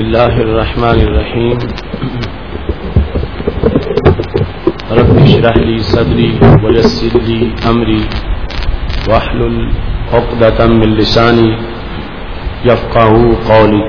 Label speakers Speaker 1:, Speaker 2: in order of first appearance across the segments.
Speaker 1: الله الرحمن الرحيم رب اشرح لي صدري ويسر لي أمري واحلل عقدة من لساني يفقهوا قولي.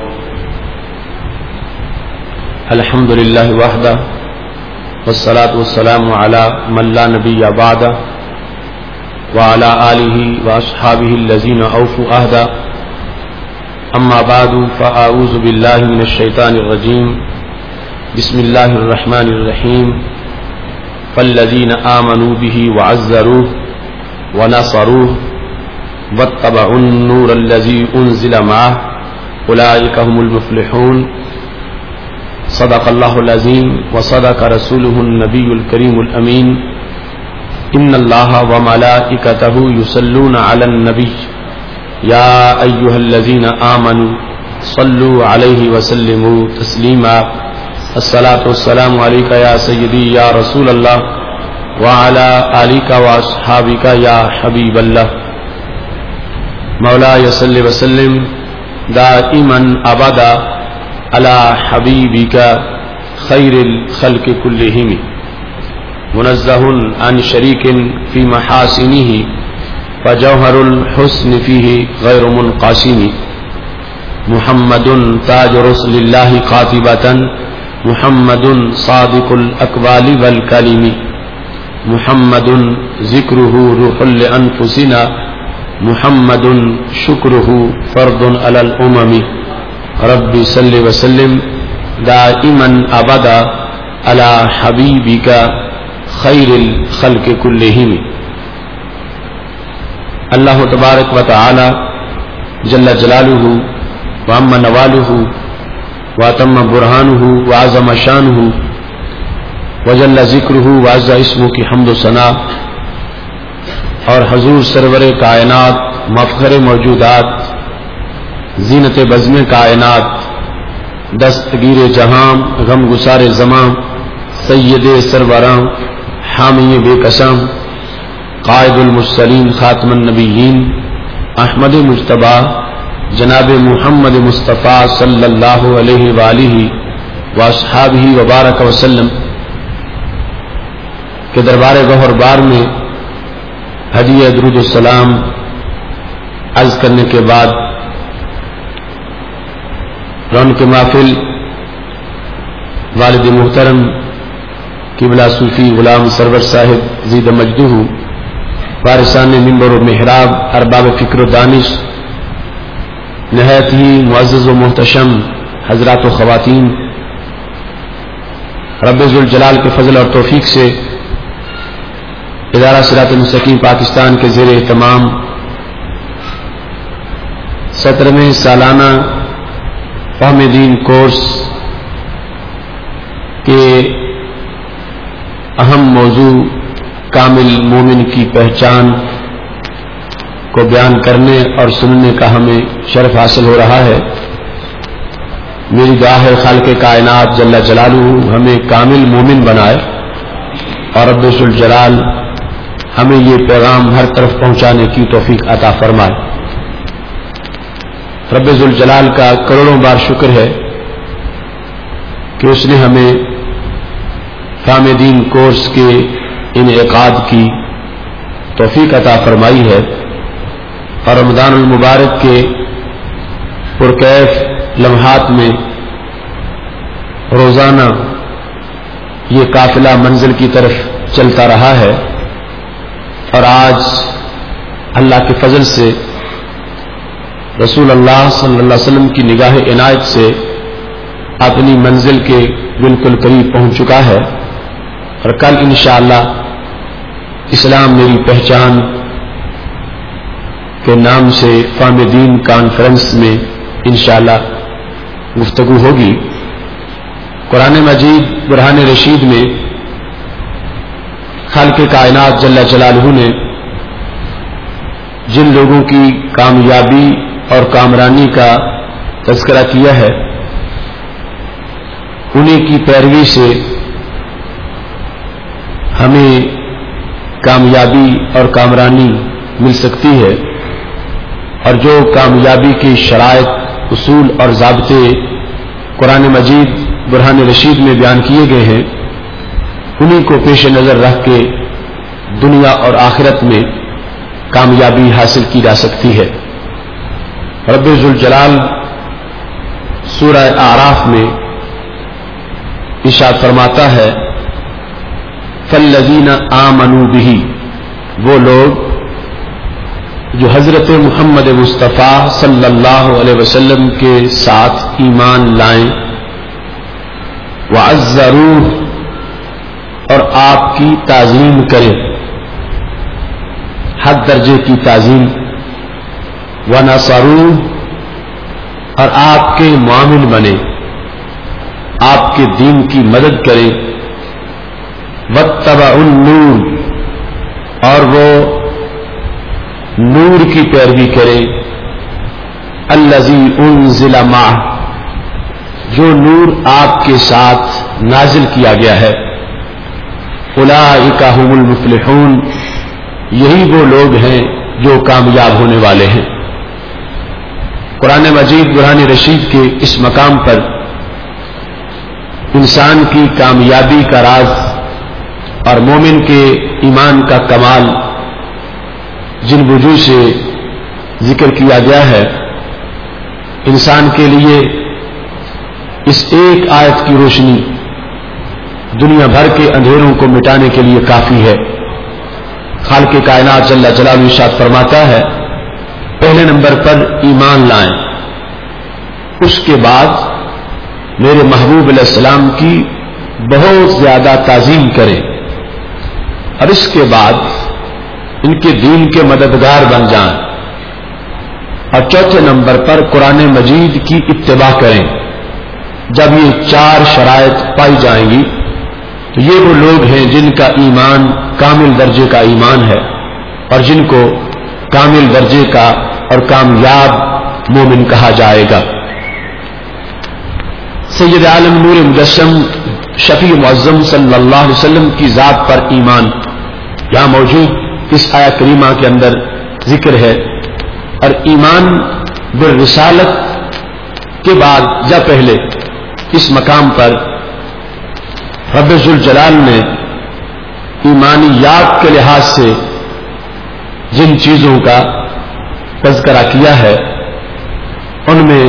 Speaker 1: الحمد لله وحده والصلاة والسلام على من لا نبي بعده وعلى آله وأصحابه الذين أوفوا عهدا. أما بعد فأعوذ بالله من الشيطان الرجيم. بسم الله الرحمن الرحيم. فالذين آمنوا به وعزروه ونصروه واتبعوا النور الذي أنزل معه أولئك هم المفلحون. صدق الله العظيم وصدق رسوله النبي الكريم الأمين. إن الله وملائكته يصلون على النبي يا أيها الذين آمنوا صلوا عليه وسلموا تسليما. الصلاة والسلام عليك يا سيدي يا رسول الله وعلى آلك وأصحابك يا حبيب الله. مولاي صل وسلم دائما أبدا على حبيبك خير الخلق كلهم منزه عن شريك في محاسنه فجوهر الحسن فيه غير منقسم. محمد تاج رسل الله قاطبة محمد صادق الأقوال والكلم. محمد ذكره روح لأنفسنا محمد شكره فرض على الأمم. رب صل وسلم دائما أبدا على حبيبك خير الخلق كلهم. اللہ تبارک و تعالی جل جلالہ وعم نوالہ واتم برہانہ وعظم شانہ وجل ذکرہ وعز اسمہ کی حمد و ثنا اور حضور سرور کائنات مفخر موجودات زینت بزم کائنات دستگیر جہاں غم گسار زماں سید سروراں حامی بے قسم قائد المرسلین خاتم النبیین احمد مجتبی جناب محمد مصطفیٰ صلی اللہ علیہ وآلہ واصحابہ وبارک وسلم کے دربار گوہر بار میں ہدیہ درود السلام عرض کرنے کے بعد رونق محفل والد محترم قبلہ صوفی غلام سرور صاحب زید مجدہ وارثان منبر و محراب ارباب فکر و دانش نہایت ہی معزز و محتشم حضرات و خواتین، رب ذوالجلال کے فضل اور توفیق سے ادارہ صراط المستقیم پاکستان کے زیر اہتمام 17ویں سالانہ فہم دین کورس کے اہم موضوع کامل مومن کی پہچان کو بیان کرنے اور سننے کا ہمیں شرف حاصل ہو رہا ہے. میری دعا ہے خالق کائنات جل جلالہ ہمیں کامل مومن بنائے اور رب ذوالجلال ہمیں یہ پیغام ہر طرف پہنچانے کی توفیق عطا فرمائے. رب ذوالجلال کا کروڑوں بار شکر ہے کہ اس نے ہمیں فہم دین کورس کے انعقاد کی توفیق عطا فرمائی ہے اور رمضان المبارک کے پرکیف لمحات میں روزانہ یہ قافلہ منزل کی طرف چلتا رہا ہے اور آج اللہ کے فضل سے رسول اللہ صلی اللہ علیہ وسلم کی نگاہ عنایت سے اپنی منزل کے بالکل قریب پہنچ چکا ہے اور کل انشاءاللہ اسلام میری پہچان کے نام سے فہم دین کانفرنس میں انشاءاللہ گفتگو ہوگی. قرآن مجید برہان رشید میں خالق کائنات جل جلالہ نے جن لوگوں کی کامیابی اور کامرانی کا تذکرہ کیا ہے انہیں کی پیروی سے ہمیں کامیابی اور کامرانی مل سکتی ہے اور جو کامیابی کی شرائط اصول اور ضابطے قرآن مجید برہان رشید میں بیان کیے گئے ہیں، انہی کو پیش نظر رکھ کے دنیا اور آخرت میں کامیابی حاصل کی جا سکتی ہے۔ رب ذوالجلال سورہ اعراف میں ارشاد فرماتا ہے، فالذین آمنوا بہ، وہ لوگ جو حضرت محمد مصطفیٰ صلی اللہ علیہ وسلم کے ساتھ ایمان لائیں، وعزروہ، اور آپ کی تعظیم کریں، حد درجے کی تعظیم، ونصروہ، اور آپ کے معامل بنے، آپ کے دین کی مدد کریں، واتبعوا النور، اور وہ نور کی پیروی کرے، الذی انزل معہ، جو نور آپ کے ساتھ نازل کیا گیا ہے، اولئک ھم المفلحون، یہی وہ لوگ ہیں جو کامیاب ہونے والے ہیں۔ قرآن مجید برہان رشید کے اس مقام پر انسان کی کامیابی کا راز اور مومن کے ایمان کا کمال جن وجوہ سے ذکر کیا گیا ہے، انسان کے لیے اس ایک آیت کی روشنی دنیا بھر کے اندھیروں کو مٹانے کے لیے کافی ہے۔ خالق کائنات جل جلالہ ارشاد فرماتا ہے، پہلے نمبر پر ایمان لائیں، اس کے بعد میرے محبوب علیہ السلام کی بہت زیادہ تعظیم کریں، اور اس کے بعد ان کے دین کے مددگار بن جائیں، اور چوتھے نمبر پر قرآن مجید کی اتباع کریں۔ جب یہ چار شرائط پائی جائیں گی تو یہ وہ لوگ ہیں جن کا ایمان کامل درجے کا ایمان ہے، اور جن کو کامل درجے کا اور کامیاب مومن کہا جائے گا۔ سید عالم نور مجسم شفیع معظم صلی اللہ علیہ وسلم کی ذات پر ایمان یہاں موجود اس آیہ کریمہ کے اندر ذکر ہے، اور ایمان بالرسالت کے بعد یا پہلے اس مقام پر رب ذوالجلال نے ایمانیات کے لحاظ سے جن چیزوں کا تذکرہ کیا ہے ان میں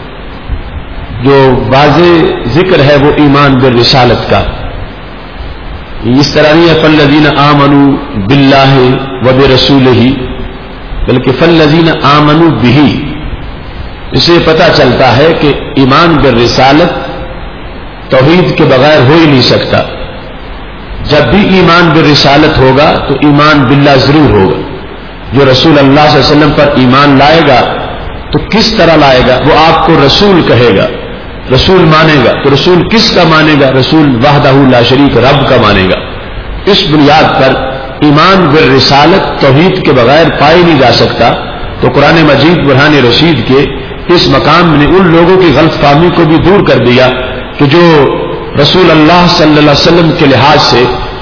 Speaker 1: جو واضح ذکر ہے وہ ایمان بالرسالت کا۔ اس طرح نہیں ہے فالذین آمنوا باللہ وبرسولہ، بلکہ فالذین آمنوا بہ، اسے پتہ چلتا ہے کہ ایمان بالرسالت توحید کے بغیر ہو ہی نہیں سکتا۔ جب بھی ایمان بالرسالت ہوگا تو ایمان باللہ ضرور ہوگا۔ جو رسول اللہ صلی اللہ علیہ وسلم پر ایمان لائے گا تو کس طرح لائے گا؟ وہ آپ کو رسول کہے گا، رسول مانے گا، تو رسول کس کا مانے گا؟ رسول وحدہ لا شریک رب کا مانے گا۔ اس بنیاد پر ایمان بالرسالت توحید کے بغیر پائی نہیں جا سکتا۔ تو قرآن مجید برہان رشید کے اس مقام نے ان لوگوں کی غلط فہمی کو بھی دور کر دیا کہ جو رسول اللہ صلی اللہ علیہ وسلم کے لحاظ سے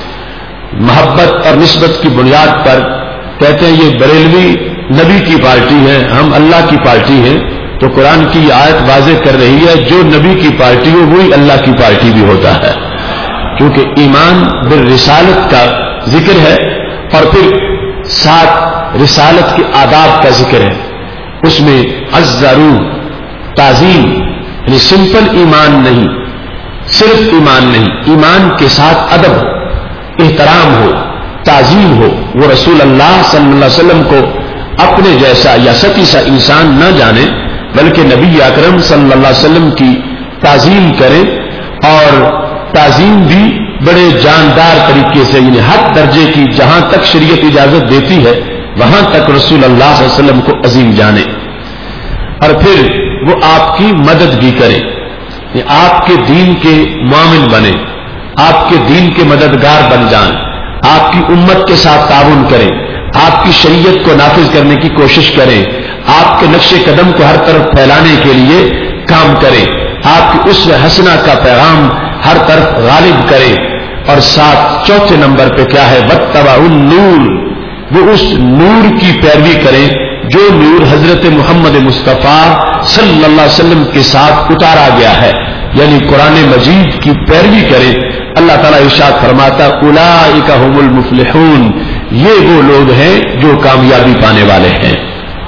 Speaker 1: محبت اور نسبت کی بنیاد پر کہتے ہیں یہ بریلوی نبی کی پارٹی ہے، ہم اللہ کی پارٹی ہیں، تو قرآن کی آیت واضح کر رہی ہے جو نبی کی پارٹی ہو وہی اللہ کی پارٹی بھی ہوتا ہے، کیونکہ ایمان بالرسالت کا ذکر ہے اور پھر ساتھ رسالت کے آداب کا ذکر ہے۔ اس میں عزرو، تعظیم، یعنی سمپل ایمان نہیں، صرف ایمان نہیں، ایمان کے ساتھ ادب، احترام ہو، تعظیم ہو، وہ رسول اللہ صلی اللہ علیہ وسلم کو اپنے جیسا یا ستی سا انسان نہ جانے، بلکہ نبی اکرم صلی اللہ علیہ وسلم کی تعظیم کریں، اور تعظیم بھی بڑے جاندار طریقے سے، یعنی حد درجے کی جہاں تک شریعت اجازت دیتی ہے وہاں تک رسول اللہ صلی اللہ علیہ وسلم کو عظیم جانے، اور پھر وہ آپ کی مدد بھی کریں، آپ کے دین کے معامل بنے، آپ کے دین کے مددگار بن جائیں، آپ کی امت کے ساتھ تعاون کریں، آپ کی شریعت کو نافذ کرنے کی کوشش کریں، آپ کے نقش قدم کو ہر طرف پھیلانے کے لیے کام کریں، آپ کی اسوہ حسنہ کا پیغام ہر طرف غالب کریں، اور ساتھ چوتھے نمبر پہ کیا ہے؟ واتبعوا النور، وہ اس نور کی پیروی کریں جو نور حضرت محمد مصطفیٰ صلی اللہ علیہ وسلم کے ساتھ اتارا گیا ہے، یعنی قرآن مجید کی پیروی کرے۔ اللہ تعالیٰ ارشاد فرماتا اولئک هم المفلحون، یہ وہ لوگ ہیں جو کامیابی پانے والے ہیں۔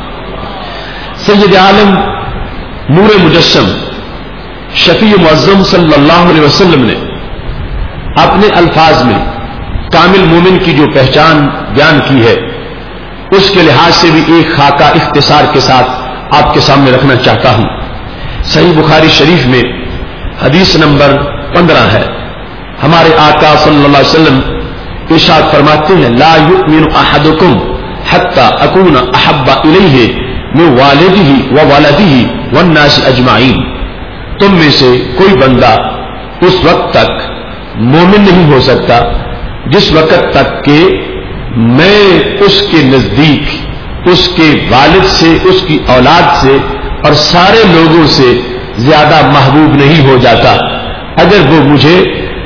Speaker 1: سید عالم نور مجسم شفیع معظم صلی اللہ علیہ وسلم نے اپنے الفاظ میں کامل مومن کی جو پہچان بیان کی ہے، اس کے لحاظ سے بھی ایک خاکہ اختصار کے ساتھ آپ کے سامنے رکھنا چاہتا ہوں۔ صحیح بخاری شریف میں حدیث نمبر 15 ہے، ہمارے آقا صلی اللہ علیہ وسلم ارشاد فرماتے ہیں لا یؤمن احدکم حتی اکون احب الیہ من والدہ وولدہ والناس اجمعین، تم میں سے کوئی بندہ اس وقت تک مومن نہیں ہو سکتا جس وقت تک کہ میں اس کے نزدیک اس کے والد سے، اس کی اولاد سے اور سارے لوگوں سے زیادہ محبوب نہیں ہو جاتا۔ اگر وہ مجھے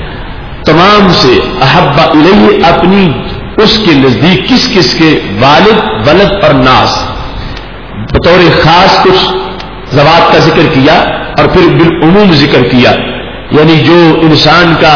Speaker 1: تمام سے احب الیہ اپنی اس کے نزدیک کس کس کے والد ولد اور ناس بطور خاص کچھ ذوات کا ذکر کیا اور پھر بالعموم ذکر کیا، یعنی جو انسان کا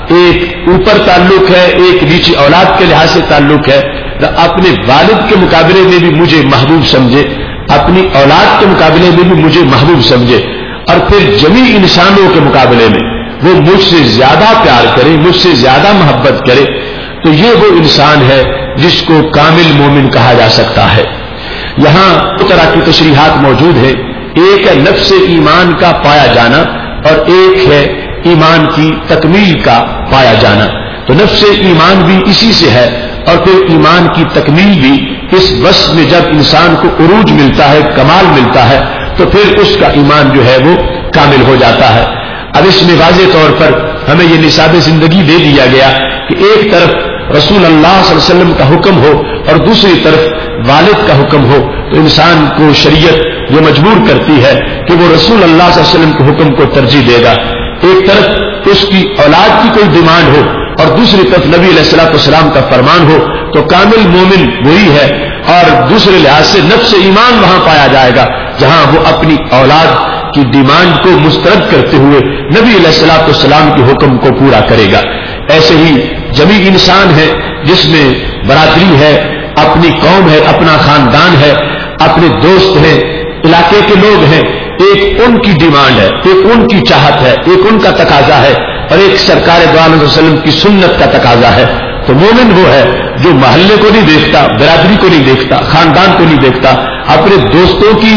Speaker 1: ایک اوپر تعلق ہے، ایک نیچی اولاد کے لحاظ سے تعلق ہے، اپنے والد کے مقابلے میں بھی مجھے محبوب سمجھے، اپنی اولاد کے مقابلے میں بھی مجھے محبوب سمجھے، اور پھر جمیع انسانوں کے مقابلے میں وہ مجھ سے زیادہ پیار کرے، مجھ سے زیادہ محبت کرے، تو یہ وہ انسان ہے جس کو کامل مومن کہا جا سکتا ہے۔ یہاں دو طرح کی تشریحات موجود ہیں، ایک ہے نفس ایمان کا پایا جانا اور ایک ہے ایمان کی تکمیل کا پایا جانا۔ تو نفس ایمان بھی اسی سے ہے اور پھر ایمان کی تکمیل بھی اس وصف میں جب انسان کو عروج ملتا ہے، کمال ملتا ہے، تو پھر اس کا ایمان جو ہے وہ کامل ہو جاتا ہے۔ اب اس میں واضح طور پر ہمیں یہ نصاب زندگی دے دیا گیا کہ ایک طرف رسول اللہ صلی اللہ علیہ وسلم کا حکم ہو اور دوسری طرف والد کا حکم ہو، تو انسان کو شریعت یہ مجبور کرتی ہے کہ وہ رسول اللہ صلی اللہ علیہ وسلم کے حکم کو ترجیح دے گا۔ ایک طرف اس کی اولاد کی کوئی ڈیمانڈ ہو اور دوسری طرف نبی علیہ الصلوۃ والسلام کا فرمان ہو، تو کامل مومن وہی ہے، اور دوسرے لحاظ سے نفس ایمان وہاں پایا جائے گا جہاں وہ اپنی اولاد کی ڈیمانڈ کو مسترد کرتے ہوئے نبی علیہ الصلوۃ والسلام کے حکم کو پورا کرے گا۔ ایسے ہی جمیع انسان ہے جس میں برادری ہے، اپنی قوم ہے، اپنا خاندان ہے، اپنے دوست ہیں، علاقے کے لوگ ہیں، ایک ان کی ڈیمانڈ ہے، ایک ان کی چاہت ہے، ایک ان کا تقاضا ہے، اور ایک سرکار دو عالم وسلم کی سنت کا تقاضا ہے۔ تو مومن وہ ہے جو محلے کو نہیں دیکھتا، برادری کو نہیں دیکھتا، خاندان کو نہیں دیکھتا، اپنے دوستوں کی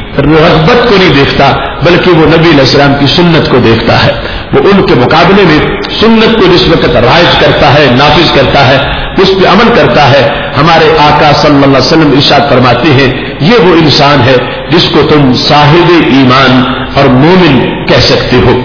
Speaker 1: رغبت کو نہیں دیکھتا، بلکہ وہ نبی علیہ السلام کی سنت کو دیکھتا ہے۔ وہ ان کے مقابلے میں سنت کو جس وقت رائج کرتا ہے، نافذ کرتا ہے، اس پہ عمل کرتا ہے۔ ہمارے آقا صلی اللہ علیہ وسلم ارشاد فرماتے ہیں یہ وہ انسان ہے جس کو تم صاحب ایمان اور مومن کہہ سکتے ہو۔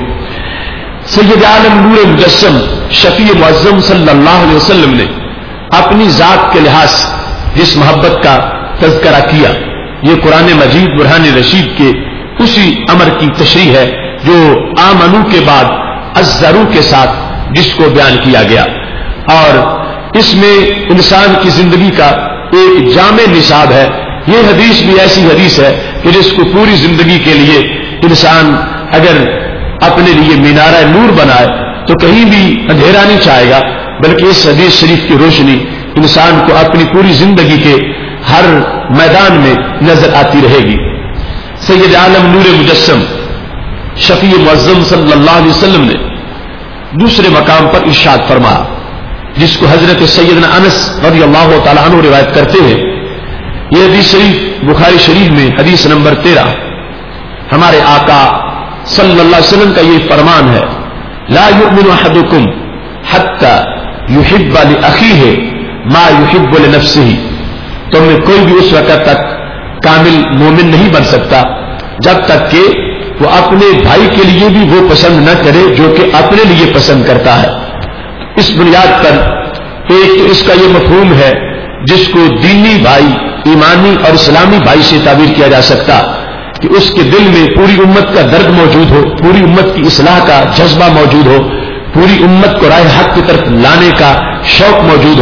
Speaker 1: سید عالم نور مجسم شفیع معظم صلی اللہ علیہ وسلم نے اپنی ذات کے لحاظ جس محبت کا تذکرہ کیا، یہ قرآن مجید برہان رشید کے اسی امر کی تشریح ہے جو آمنو کے بعد ازرو کے ساتھ جس کو بیان کیا گیا، اور اس میں انسان کی زندگی کا ایک جامع نصاب ہے۔ یہ حدیث بھی ایسی حدیث ہے کہ جس کو پوری زندگی کے لیے انسان اگر اپنے لیے مینارہ نور بنائے تو کہیں بھی اندھیرا نہیں چاہے گا، بلکہ اس حدیث شریف کی روشنی انسان کو اپنی پوری زندگی کے ہر میدان میں نظر آتی رہے گی۔ سید عالم نور مجسم شفیع معظم صلی اللہ علیہ وسلم نے دوسرے مقام پر ارشاد فرمایا، جس کو حضرت سیدنا انس رضی اللہ تعالیٰ عنہ روایت کرتے ہیں۔ یہ حدیث شریف بخاری شریف میں حدیث نمبر 13، ہمارے آقا صلی اللہ علیہ وسلم کا یہ فرمان ہے لا یؤمن احدکم حتی یحب لاخیہ ما یحب لنفسہ، تم میں کوئی بھی اس وقت تک کامل مومن نہیں بن سکتا جب تک کہ وہ اپنے بھائی کے لیے بھی وہ پسند نہ کرے جو کہ اپنے لیے پسند کرتا ہے۔ اس بنیاد پر ایک اس کا یہ مفہوم ہے جس کو دینی بھائی، ایمانی اور اسلامی بھائی سے تعبیر کیا جا سکتا کہ اس کے دل میں پوری امت کا درد موجود ہو، پوری امت کی اصلاح کا جذبہ موجود ہو، پوری امت کو راہ حق کی طرف لانے کا شوق موجود ہو،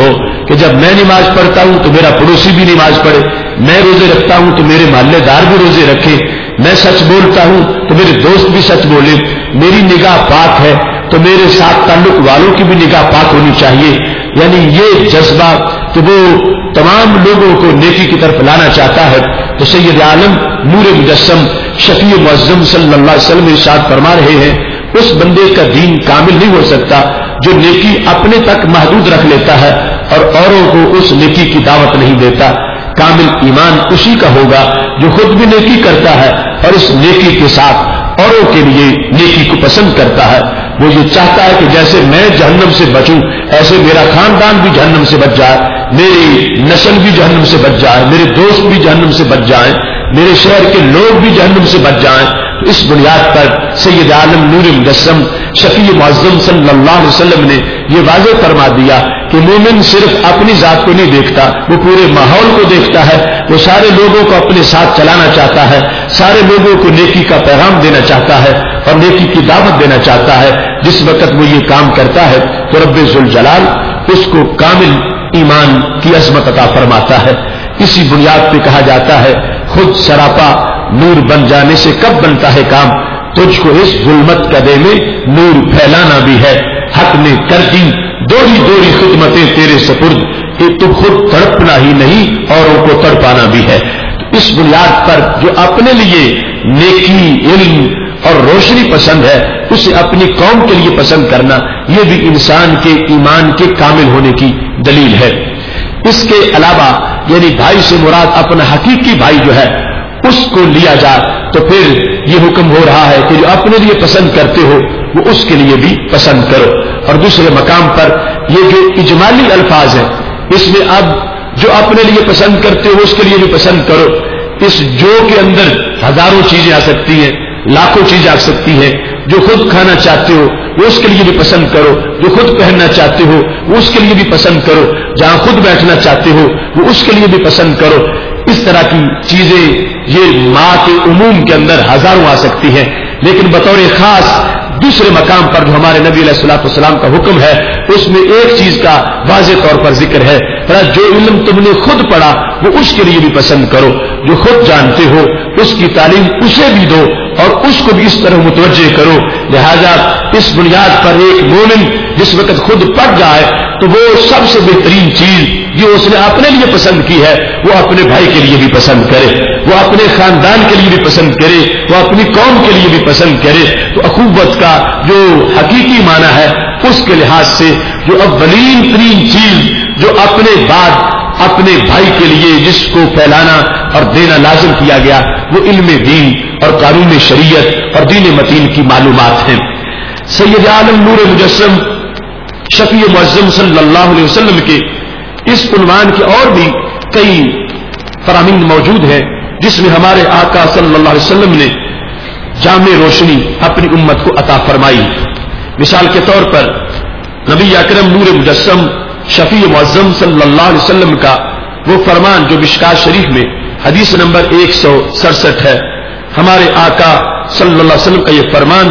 Speaker 1: کہ جب میں نماز پڑھتا ہوں تو میرا پڑوسی بھی نماز پڑھے، میں روزے رکھتا ہوں تو میرے محلے دار بھی روزے رکھے، میں سچ بولتا ہوں تو میرے دوست بھی سچ بولے، میری نگاہ پاک ہے تو میرے ساتھ تعلق والوں کی بھی نگاہ پاک ہونی چاہیے. یعنی یہ جذبہ کہ وہ تمام لوگوں کو نیکی کی طرف لانا چاہتا ہے. تو سید عالم نور مجسم شفیع معظم صلی اللہ علیہ وسلم ارشاد فرما رہے ہیں اس بندے کا دین کامل نہیں ہو سکتا جو نیکی اپنے تک محدود رکھ لیتا ہے اور اوروں کو اس نیکی کی دعوت نہیں دیتا. کامل ایمان اسی کا ہوگا جو خود بھی نیکی کرتا ہے اور اس نیکی کے ساتھ اوروں کے لیے نیکی کو پسند کرتا ہے. وہ یہ چاہتا ہے کہ جیسے میں جہنم سے بچوں ایسے میرا خاندان بھی جہنم سے بچ جائے، میری نسل بھی جہنم سے بچ جائے، میرے دوست بھی جہنم سے بچ جائیں، میرے شہر کے لوگ بھی جہنم سے بچ جائیں. تو اس بنیاد پر سید عالم نور مجسم شفیع معظم صلی اللہ علیہ وسلم نے یہ واضح فرما دیا کہ مومن صرف اپنی ذات کو نہیں دیکھتا، وہ پورے ماحول کو دیکھتا ہے. وہ سارے لوگوں کو اپنے ساتھ چلانا چاہتا ہے، سارے لوگوں کو نیکی کا پیغام دینا چاہتا ہے اور نیکی کی دعوت دینا چاہتا ہے. جس وقت وہ یہ کام کرتا ہے تو رب ذوالجلال اس کو کامل ایمان کی عظمت عطا فرماتا ہے. اسی بنیاد پہ کہا جاتا ہے خود سراپا نور بن جانے سے کب بنتا ہے کام، تجھ کو اس ظلمت کدے میں نور پھیلانا بھی ہے. حق نے کر دی دوری دوری خدمتیں تیرے سپرد کہ تو خود تڑپنا ہی نہیں اوروں کو تڑپانا بھی ہے. اس بنیاد پر جو اپنے لیے نیکی علم اور روشنی پسند ہے اسے اپنی قوم کے لیے پسند کرنا یہ بھی انسان کے ایمان کے کامل ہونے کی دلیل ہے. اس کے علاوہ یعنی بھائی سے مراد اپنا حقیقی بھائی جو ہے اس کو لیا جائے تو پھر یہ حکم ہو رہا ہے کہ جو اپنے لیے پسند کرتے ہو وہ اس کے لیے بھی پسند کرو. اور دوسرے مقام پر یہ جو اجمالی الفاظ ہیں اس میں اب جو اپنے لیے پسند کرتے ہو اس کے لیے بھی پسند کرو. اس جو کے اندر ہزاروں چیزیں آ سکتی ہیں، لاکھوں چیزیں آ سکتی ہیں. جو خود کھانا چاہتے ہو وہ اس کے لیے بھی پسند کرو، جو خود پہننا چاہتے ہو وہ اس کے لیے بھی پسند کرو، جہاں خود بیٹھنا چاہتے ہو وہ اس کے لیے بھی پسند کرو. اس طرح کی چیزیں یہ ماں کے عموم کے اندر ہزاروں آ سکتی ہیں، لیکن بطور خاص دوسرے مقام پر جو ہمارے نبی علیہ الصلوۃ والسلام کا حکم ہے اس میں ایک چیز کا واضح طور پر ذکر ہے، جو علم تم نے خود پڑھا وہ اس کے لیے بھی پسند کرو، جو خود جانتے ہو اس کی تعلیم اسے بھی دو اور اس کو بھی اس طرح متوجہ کرو. لہذا اس بنیاد پر ایک مومن جس وقت خود پڑھ جائے تو وہ سب سے بہترین چیز جو اس نے اپنے لیے پسند کی ہے وہ اپنے بھائی کے لیے بھی پسند کرے، وہ اپنے خاندان کے لیے بھی پسند کرے، وہ اپنی قوم کے لیے بھی پسند کرے. تو اخوت کا جو حقیقی معنی ہے اس کے لحاظ سے جو اولین ترین چیز جو اپنے بعد اپنے بھائی کے لیے جس کو پھیلانا اور دینا لازم کیا گیا وہ علم دین اور قانون شریعت اور دین متین کی معلومات ہیں. سید عالم نور مجسم شفیع معظم صلی اللہ علیہ وسلم کے اس عنوان کے اور بھی کئی فرامین موجود ہیں جس میں ہمارے آقا صلی اللہ علیہ وسلم نے جامع روشنی اپنی امت کو عطا فرمائی. مثال کے طور پر نبی اکرم نور مجسم شفیع معظم صلی اللہ علیہ وسلم کا وہ فرمان جو مشکات شریف میں حدیث نمبر 167 ہے. ہمارے آقا صلی اللہ علیہ وسلم کا یہ فرمان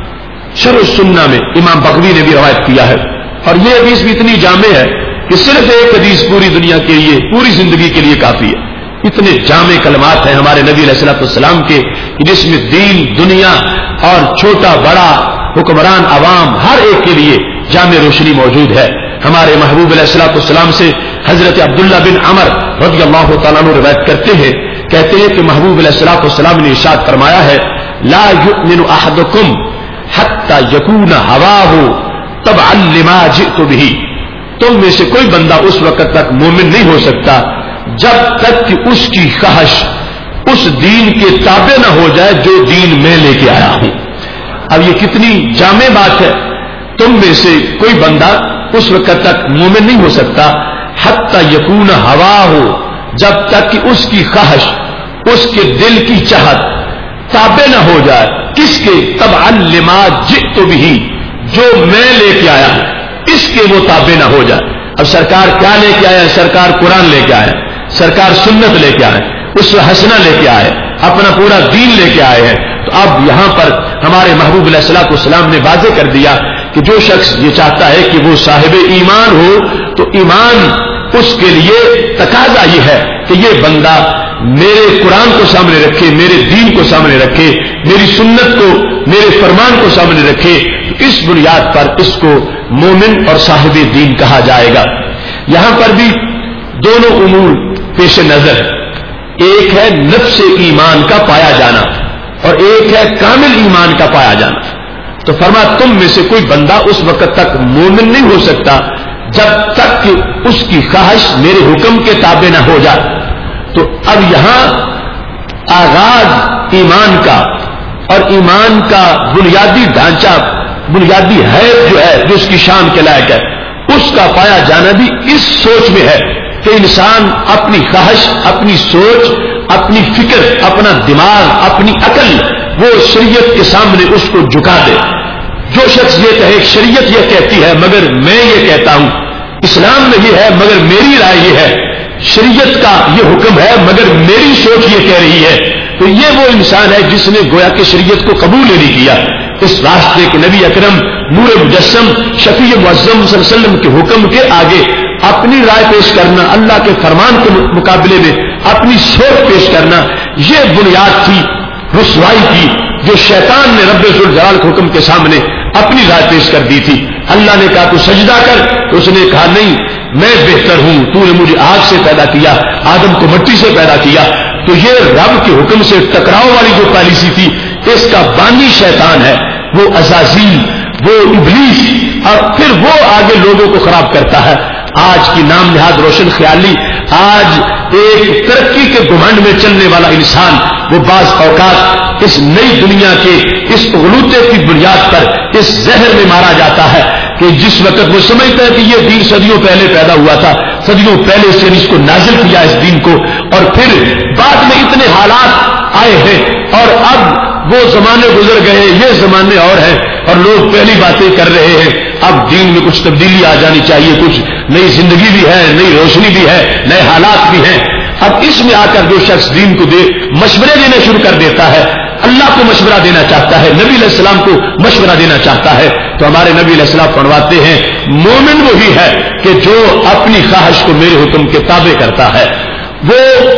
Speaker 1: شرح السنہ میں امام بغوی نے بھی روایت کیا ہے اور یہ حدیث بھی اتنی جامع ہے کہ صرف ایک حدیث پوری دنیا کے لیے پوری زندگی کے لیے کافی ہے. اتنے جامع کلمات ہیں ہمارے نبی علیہ الصلوۃ والسلام کے جس میں دین دنیا اور چھوٹا بڑا حکمران عوام ہر ایک کے لیے جامع روشنی موجود ہے. ہمارے محبوب علیہ الصلوۃ والسلام سے حضرت عبداللہ بن عمر رضی اللہ تعالیٰ عنہ روایت کرتے ہیں، کہتے ہیں کہ محبوب علیہ الصلوۃ والسلام نے ارشاد فرمایا ہے لا یؤمن احدکم حتی یکون ہواہ تبعا لما جئت بہ. تم میں سے کوئی بندہ اس وقت تک مومن نہیں ہو سکتا جب تک کہ اس کی خواہش اس دین کے تابع نہ ہو جائے جو دین میں لے کے آیا ہوں. اب یہ کتنی جامع بات ہے. تم میں سے کوئی بندہ اس وقت تک مومن نہیں ہو سکتا حتی یکون ہواہ، جب تک کہ اس کی خواہش اس کے دل کی چاہت تابع نہ ہو جائے کس کے تبعا لما جئت بہ، جو میں لے کے آیا ہوں اس کے وہ تابع نہ ہو جائے. اب سرکار کیا لے کے آیا؟ سرکار قرآن لے کے آئے، سرکار سنت لے کے آئے، اس حسنہ لے کے آئے، اپنا پورا دین لے کے آئے ہیں. تو اب یہاں پر ہمارے محبوب علیہ الصلوۃ والسلام نے واضح کر دیا کہ جو شخص یہ چاہتا ہے کہ وہ صاحب ایمان ہو تو ایمان اس کے لیے تقاضا یہ ہے کہ یہ بندہ میرے قرآن کو سامنے رکھے، میرے دین کو سامنے رکھے، میری سنت کو، میرے فرمان کو سامنے رکھے، اس بنیاد پر اس کو مومن اور صاحب دین کہا جائے گا۔ یہاں پر بھی دونوں امور پیش نظر، ایک ہے نفس ایمان کا پایا جانا اور ایک ہے کامل ایمان کا پایا جانا۔ تو فرما تم میں سے کوئی بندہ اس وقت تک مومن نہیں ہو سکتا جب تک کہ اس کی خواہش میرے حکم کے تابع نہ ہو جائے۔ تو اب یہاں آغاز ایمان کا اور ایمان کا بنیادی ڈھانچہ، بنیادی حیث جو ہے جو اس کی شان کے لائق ہے، اس کا پایا جانا بھی اس سوچ میں ہے کہ انسان اپنی خواہش، اپنی سوچ، اپنی فکر، اپنا دماغ، اپنی عقل وہ شریعت کے سامنے اس کو جھکا دے۔ جو شخص یہ کہے شریعت یہ کہتی ہے مگر میں یہ کہتا ہوں، اسلام میں یہ ہے مگر میری رائے یہ ہے، شریعت کا یہ حکم ہے مگر میری سوچ یہ کہہ رہی ہے، تو یہ وہ انسان ہے جس نے گویا کہ شریعت کو قبول ہی نہیں کیا۔ اس واسطے کہ نبی اکرم نور مجسم شفیع معظم صلی اللہ علیہ وسلم کے حکم کے آگے اپنی رائے پیش کرنا، اللہ کے فرمان کے مقابلے میں اپنی سوچ پیش کرنا، یہ بنیاد تھی رسوائی کی جو شیطان نے رب ذوالجلال کے حکم کے سامنے اپنی رائے پیش کر دی تھی۔ اللہ نے کہا تو سجدہ کر، تو اس نے کہا نہیں میں بہتر ہوں، تو نے مجھے آگ سے پیدا کیا، آدم کو مٹی سے پیدا کیا۔ تو یہ رب کے حکم سے ٹکراؤ والی جو پالیسی تھی، اس کا بانی شیطان ہے، وہ عزازیل، وہ ابلیس، اور پھر وہ آگے لوگوں کو خراب کرتا ہے۔ آج کی نام نہاد روشن خیالی، آج ایک ترقی کے گھمنڈ میں چلنے والا انسان وہ بعض اوقات اس نئی دنیا کے اس غلوطے کی بنیاد پر اس زہر میں مارا جاتا ہے کہ جس وقت وہ سمجھتا ہے کہ یہ دین صدیوں پہلے پیدا ہوا تھا، صدیوں پہلے سے اس کو نازل کیا اس دین کو، اور پھر بعد میں اتنے حالات آئے ہیں اور اب وہ زمانے گزر گئے، یہ زمانے اور ہیں اور لوگ پہلی باتیں کر رہے ہیں، اب دین میں کچھ تبدیلی آ جانی چاہیے، کچھ نئی زندگی بھی ہے، نئی روشنی بھی ہے، نئے حالات بھی ہیں۔ اب اس میں آ کر جو شخص دین کو مشورے دینے شروع کر دیتا ہے، اللہ کو مشورہ دینا چاہتا ہے، نبی علیہ السلام کو مشورہ دینا چاہتا ہے، تو ہمارے نبی علیہ السلام فرماتے ہیں مومن وہی ہے کہ جو اپنی خواہش کو میرے حکم کے تابع کرتا ہے، وہ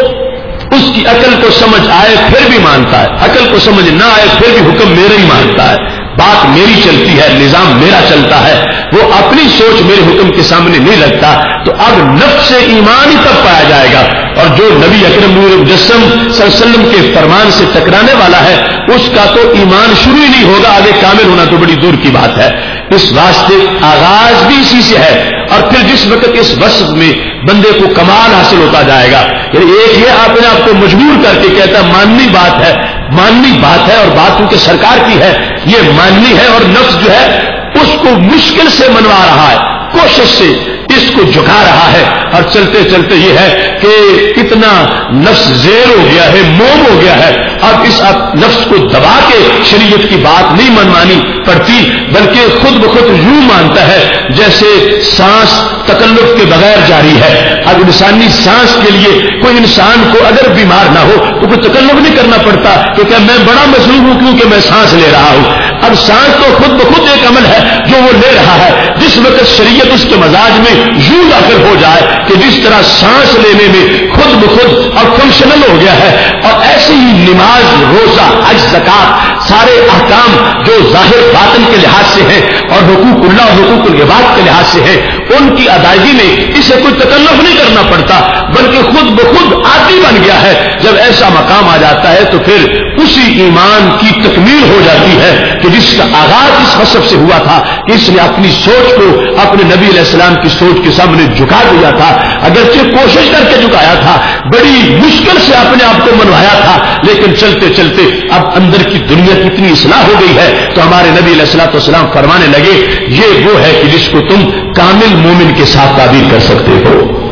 Speaker 1: اس کی عقل کو سمجھ آئے پھر بھی مانتا ہے، عقل کو سمجھ نہ آئے پھر بھی حکم میرا ہی مانتا ہے، بات میری چلتی ہے، نظام میرا چلتا ہے، وہ اپنی سوچ میرے حکم کے سامنے نہیں رکھتا۔ تو اب نفس ایمان ہی تب پایا جائے گا، اور جو نبی اکرم نور مجسم صلی اللہ علیہ وسلم کے فرمان سے ٹکرانے والا ہے اس کا تو ایمان شروع ہی نہیں ہوگا، آگے کامل ہونا تو بڑی دور کی بات ہے۔ اس واسطے آغاز بھی اسی سے ہے، اور پھر جس وقت اس وصف میں بندے کو کمال حاصل ہوتا جائے گا، یعنی ایک یہ اپنے آپ کو مجبور کر کے کہتا ماننی بات ہے، ماننی بات ہے، اور بات ان کے سرکار کی ہے، یہ ماننی ہے، اور نفس جو ہے اس کو مشکل سے منوا رہا ہے، کوشش سے اس کو جھکا رہا ہے، اور چلتے چلتے یہ ہے کہ اتنا نفس زیر ہو گیا ہے، موم ہو گیا ہے، اب اس نفس کو دبا کے شریعت کی بات نہیں منوانی پڑتی، بلکہ خود بخود یوں مانتا ہے جیسے سانس تکلف کے بغیر جاری ہے۔ اب انسانی سانس کے لیے کوئی انسان کو اگر بیمار نہ ہو تو کوئی تکلف نہیں کرنا پڑتا کیونکہ میں بڑا مظلوم ہوں کیونکہ میں سانس لے رہا ہوں۔ اب سانس تو خود بخود ایک عمل ہے جو وہ لے رہا ہے، جس وقت شریعت اس کے مزاج میں یوں داخل ہو جائے کہ جس طرح سانس لینے میں خود بخود اور فنکشنل ہو گیا ہے، اور ایسے ہی نماز، روزہ، حج، زکات، سارے احکام جو ظاہر باطن کے لحاظ سے ہیں اور حقوق اللہ اور حقوق العباد کے لحاظ سے ہیں، ان کی ادائیگی میں اسے کوئی تکلف نہیں کرنا پڑتا بلکہ خود بخود عادی بن گیا ہے۔ جب ایسا مقام آ جاتا ہے تو پھر اسی ایمان کی تکمیل ہو جاتی ہے کہ جس کا آغاز اس وصف سے ہوا تھا کہ اس نے اپنی سوچ کو اپنے نبی علیہ السلام کی سوچ کے سامنے جھکا دیا تھا، اگرچہ کوشش کر کے جھکایا تھا، بڑی مشکل سے اپنے آپ کو منوایا تھا، لیکن چلتے چلتے اب اندر کی دنیا کی اتنی اصلاح ہو گئی ہے تو ہمارے نبی علیہ السلام فرمانے لگے یہ وہ ہے کہ جس کو تم کامل مومن کے ساتھ تعبیر کر سکتے ہو۔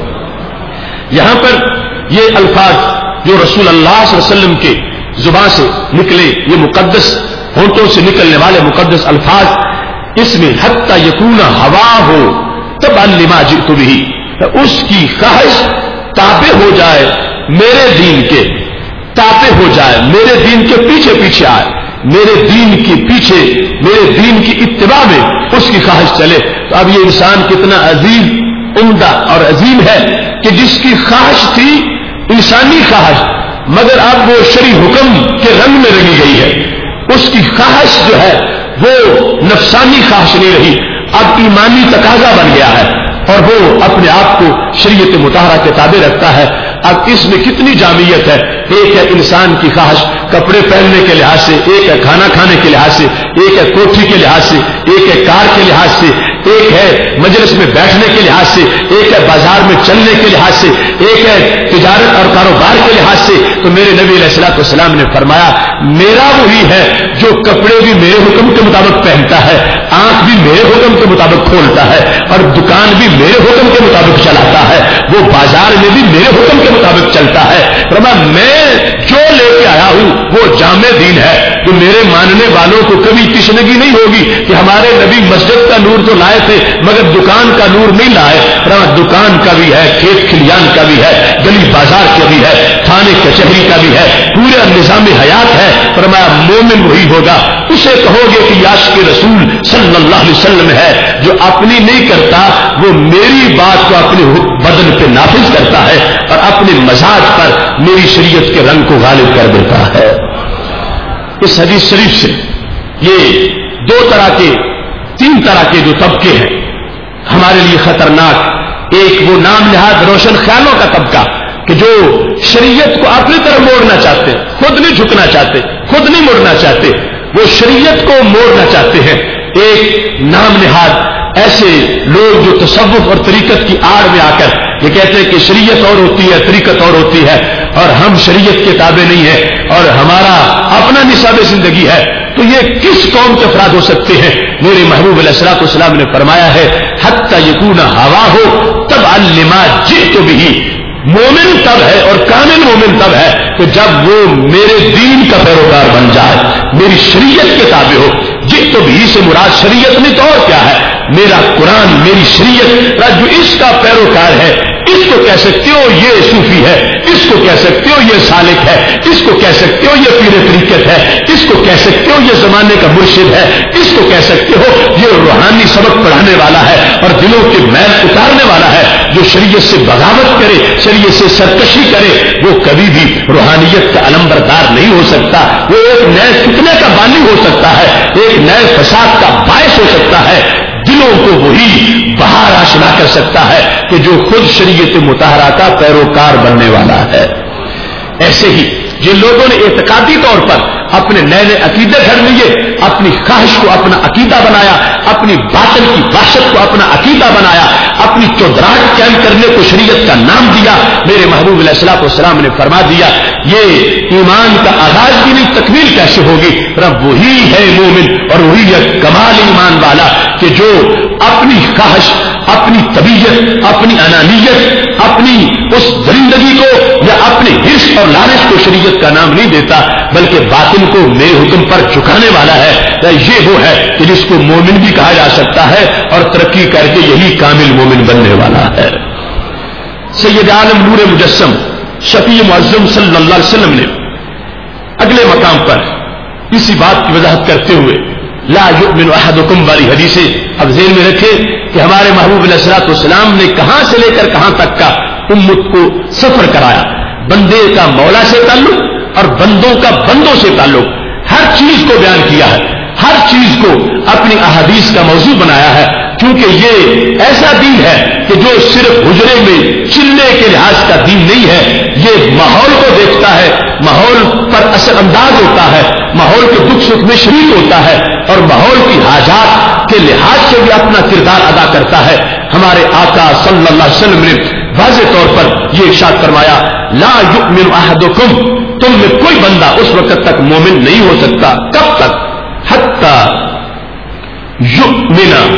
Speaker 1: یہاں پر یہ الفاظ جو رسول اللہ صلی اللہ علیہ وسلم کے زبان سے نکلے، یہ مقدس ہونٹوں سے نکلنے والے مقدس الفاظ، اس میں حتی یکون ہوا ہو تب لما جئت بہ، اس کی خواہش تابع ہو جائے میرے دین کے، تابع ہو جائے میرے دین کے پیچھے پیچھے آئے، میرے دین کے پیچھے، میرے دین کی اتباع میں اس کی خواہش چلے۔ تو اب یہ انسان کتنا عزیز عمدہ اور عظیم ہے کہ جس کی خواہش تھی انسانی خواہش، مگر اب وہ شرعی حکم کے رنگ میں رنگی گئی ہے. اس کی خواہش جو ہے وہ نفسانی خواہش نہیں رہی، اب ایمانی تقاضا بن گیا ہے اور وہ اپنے آپ کو شریعت مطہرہ کے تابع رکھتا ہے. اب اس میں کتنی جامعیت ہے. ایک ہے انسان کی خواہش کپڑے پہننے کے لحاظ سے، ایک ہے کھانا کھانے کے لحاظ سے، ایک ہے کوٹھی کے لحاظ سے، ایک ہے کار کے لحاظ سے، ایک ہے مجلس میں بیٹھنے کے لحاظ سے، ایک ہے بازار میں چلنے کے لحاظ سے، ایک ہے تجارت اور کاروبار کے لحاظ سے. تو میرے نبی علیہ الصلوۃ والسلام نے فرمایا میرا وہی ہے جو کپڑے بھی میرے حکم کے مطابق پہنتا ہے، آنکھ بھی میرے حکم کے مطابق کھولتا ہے، اور دکان بھی میرے حکم کے مطابق چلاتا ہے، وہ بازار میں بھی میرے حکم کے مطابق چلتا ہے. فرمایا میں جو لے کے آیا ہوں وہ جامع دین ہے. تو میرے ماننے والوں کو کبھی تشنگی نہیں ہوگی کہ ہمارے نبی مسجد کا نور تو لائے تھے مگر دکان کا نور نہیں لائے. دکان کا بھی ہے، کھیت کھلیان کا بھی ہے، گلی بازار کا بھی ہے، تھانے کچہری کا بھی ہے، پورا نظام حیات ہے. فرمایا مومن وہی ہوگا. اسے کہو گے کہ عاشق رسول صلی اللہ علیہ وسلم ہے جو اپنی نہیں کرتا، وہ میری بات کو اپنے بدن پہ نافذ کرتا ہے اور اپنے مزاج پر میری شریعت کے رنگ کو غالب کر دیتا ہے. اس حدیث شریف سے یہ تین طرح کے جو طبقے ہیں ہمارے لیے خطرناک. ایک وہ نام نہاد روشن خیالوں کا طبقہ کہ جو شریعت کو اپنی طرف موڑنا چاہتے، خود نہیں جھکنا چاہتے، خود نہیں مڑنا چاہتے، وہ شریعت کو موڑنا چاہتے ہیں. ایک نام نہاد ایسے لوگ جو تصوف اور طریقت کی آڑ میں آ کر یہ کہتے ہیں کہ شریعت اور ہوتی ہے، طریقت اور ہوتی ہے، اور ہم شریعت کے تابع نہیں ہیں اور ہمارا اپنا نصاب زندگی ہے. تو یہ کس قوم کے افراد ہو سکتے ہیں؟ میرے محبوب علیہ الصلوۃ والسلام نے فرمایا ہے حتی یکون ہواہ تبعا لما جئت بہ. مومن تب ہے اور کامل مومن تب ہے کہ جب وہ میرے دین کا پیروکار بن جائے، میری شریعت کے تابع ہو. جئت بہ سے مراد شریعت نہیں تو اور کیا ہے؟ میرا قرآن، میری شریعت. جو اس کا پیروکار ہے اس کو کہہ سکتے ہو یہ صوفی ہے، اس کو کہہ سکتے ہو یہ سالک ہے، اس کو کہہ سکتے ہو یہ پیر طریقت ہے، اس کو کہہ سکتے ہو یہ زمانے کا مرشد ہے، اس کو کہہ سکتے ہو یہ روحانی سبق پڑھانے والا ہے اور دلوں کے میل اتارنے والا ہے. جو شریعت سے بغاوت کرے، شریعت سے سرکشی کرے، وہ کبھی بھی روحانیت کا علمبردار نہیں ہو سکتا. وہ ایک نئے فتنے کا بانی ہو سکتا ہے، ایک نئے فساد کا باعث ہو سکتا ہے. دلوں کو وہی بہار آشنا کر سکتا ہے کہ جو خود شریعت مطہرہ کا پیروکار بننے والا ہے. ایسے ہی جن لوگوں نے اعتقادی طور پر اپنے نئے نئے عقیدے گھڑ لیے، اپنی خواہش کو اپنا عقیدہ بنایا، اپنی باطن کی وحشت کو اپنا عقیدہ بنایا، اپنی چودراہٹ قائم کرنے کو شریعت کا نام دیا، میرے محبوب علیہ الصلوۃ والسلام نے فرما دیا یہ ایمان کا آغاز بھی نہیں، تکمیل کیسے ہوگی؟ رب وہی ہے مومن اور وہی ہے کمال ایمان والا کہ جو اپنی خواہش، اپنی طبیعت، اپنی انانیت، اپنی اس درندگی کو یا اپنے حرص اور لالچ کو شریعت کا نام نہیں دیتا بلکہ باطن کو میرے حکم پر جھکانے والا ہے. یہ وہ ہے کہ جس کو مومن بھی کہا جا سکتا ہے اور ترقی کر کے یہی کامل مومن بننے والا ہے. سید عالم نور مجسم شفیع معظم صلی اللہ علیہ وسلم نے اگلے مقام پر اسی بات کی وضاحت کرتے ہوئے لا یؤمن احدکم والی حدیثیں اب ذہن میں رکھے کہ ہمارے محبوب علیہ الصلوۃ والسلام نے کہاں سے لے کر کہاں تک کا امت کو سفر کرایا. بندے کا مولا سے تعلق اور بندوں کا بندوں سے تعلق، ہر چیز کو بیان کیا ہے، ہر چیز کو اپنی احادیث کا موضوع بنایا ہے. کیونکہ یہ ایسا دین ہے کہ جو صرف حجرے میں چلنے کے لحاظ کا دین نہیں ہے، یہ ماحول کو دیکھتا ہے، ماحول پر اثر انداز ہوتا ہے، ماحول کے دکھ سکھ میں شریک ہوتا ہے اور ماحول کی حاجات کے لحاظ سے بھی اپنا کردار ادا کرتا ہے. ہمارے آقا صلی اللہ علیہ وسلم نے واضح طور پر یہ ارشاد فرمایا لا یؤمن احدکم، تم میں کوئی بندہ اس وقت تک مومن نہیں ہو سکتا. کب تک؟ حتی یؤمن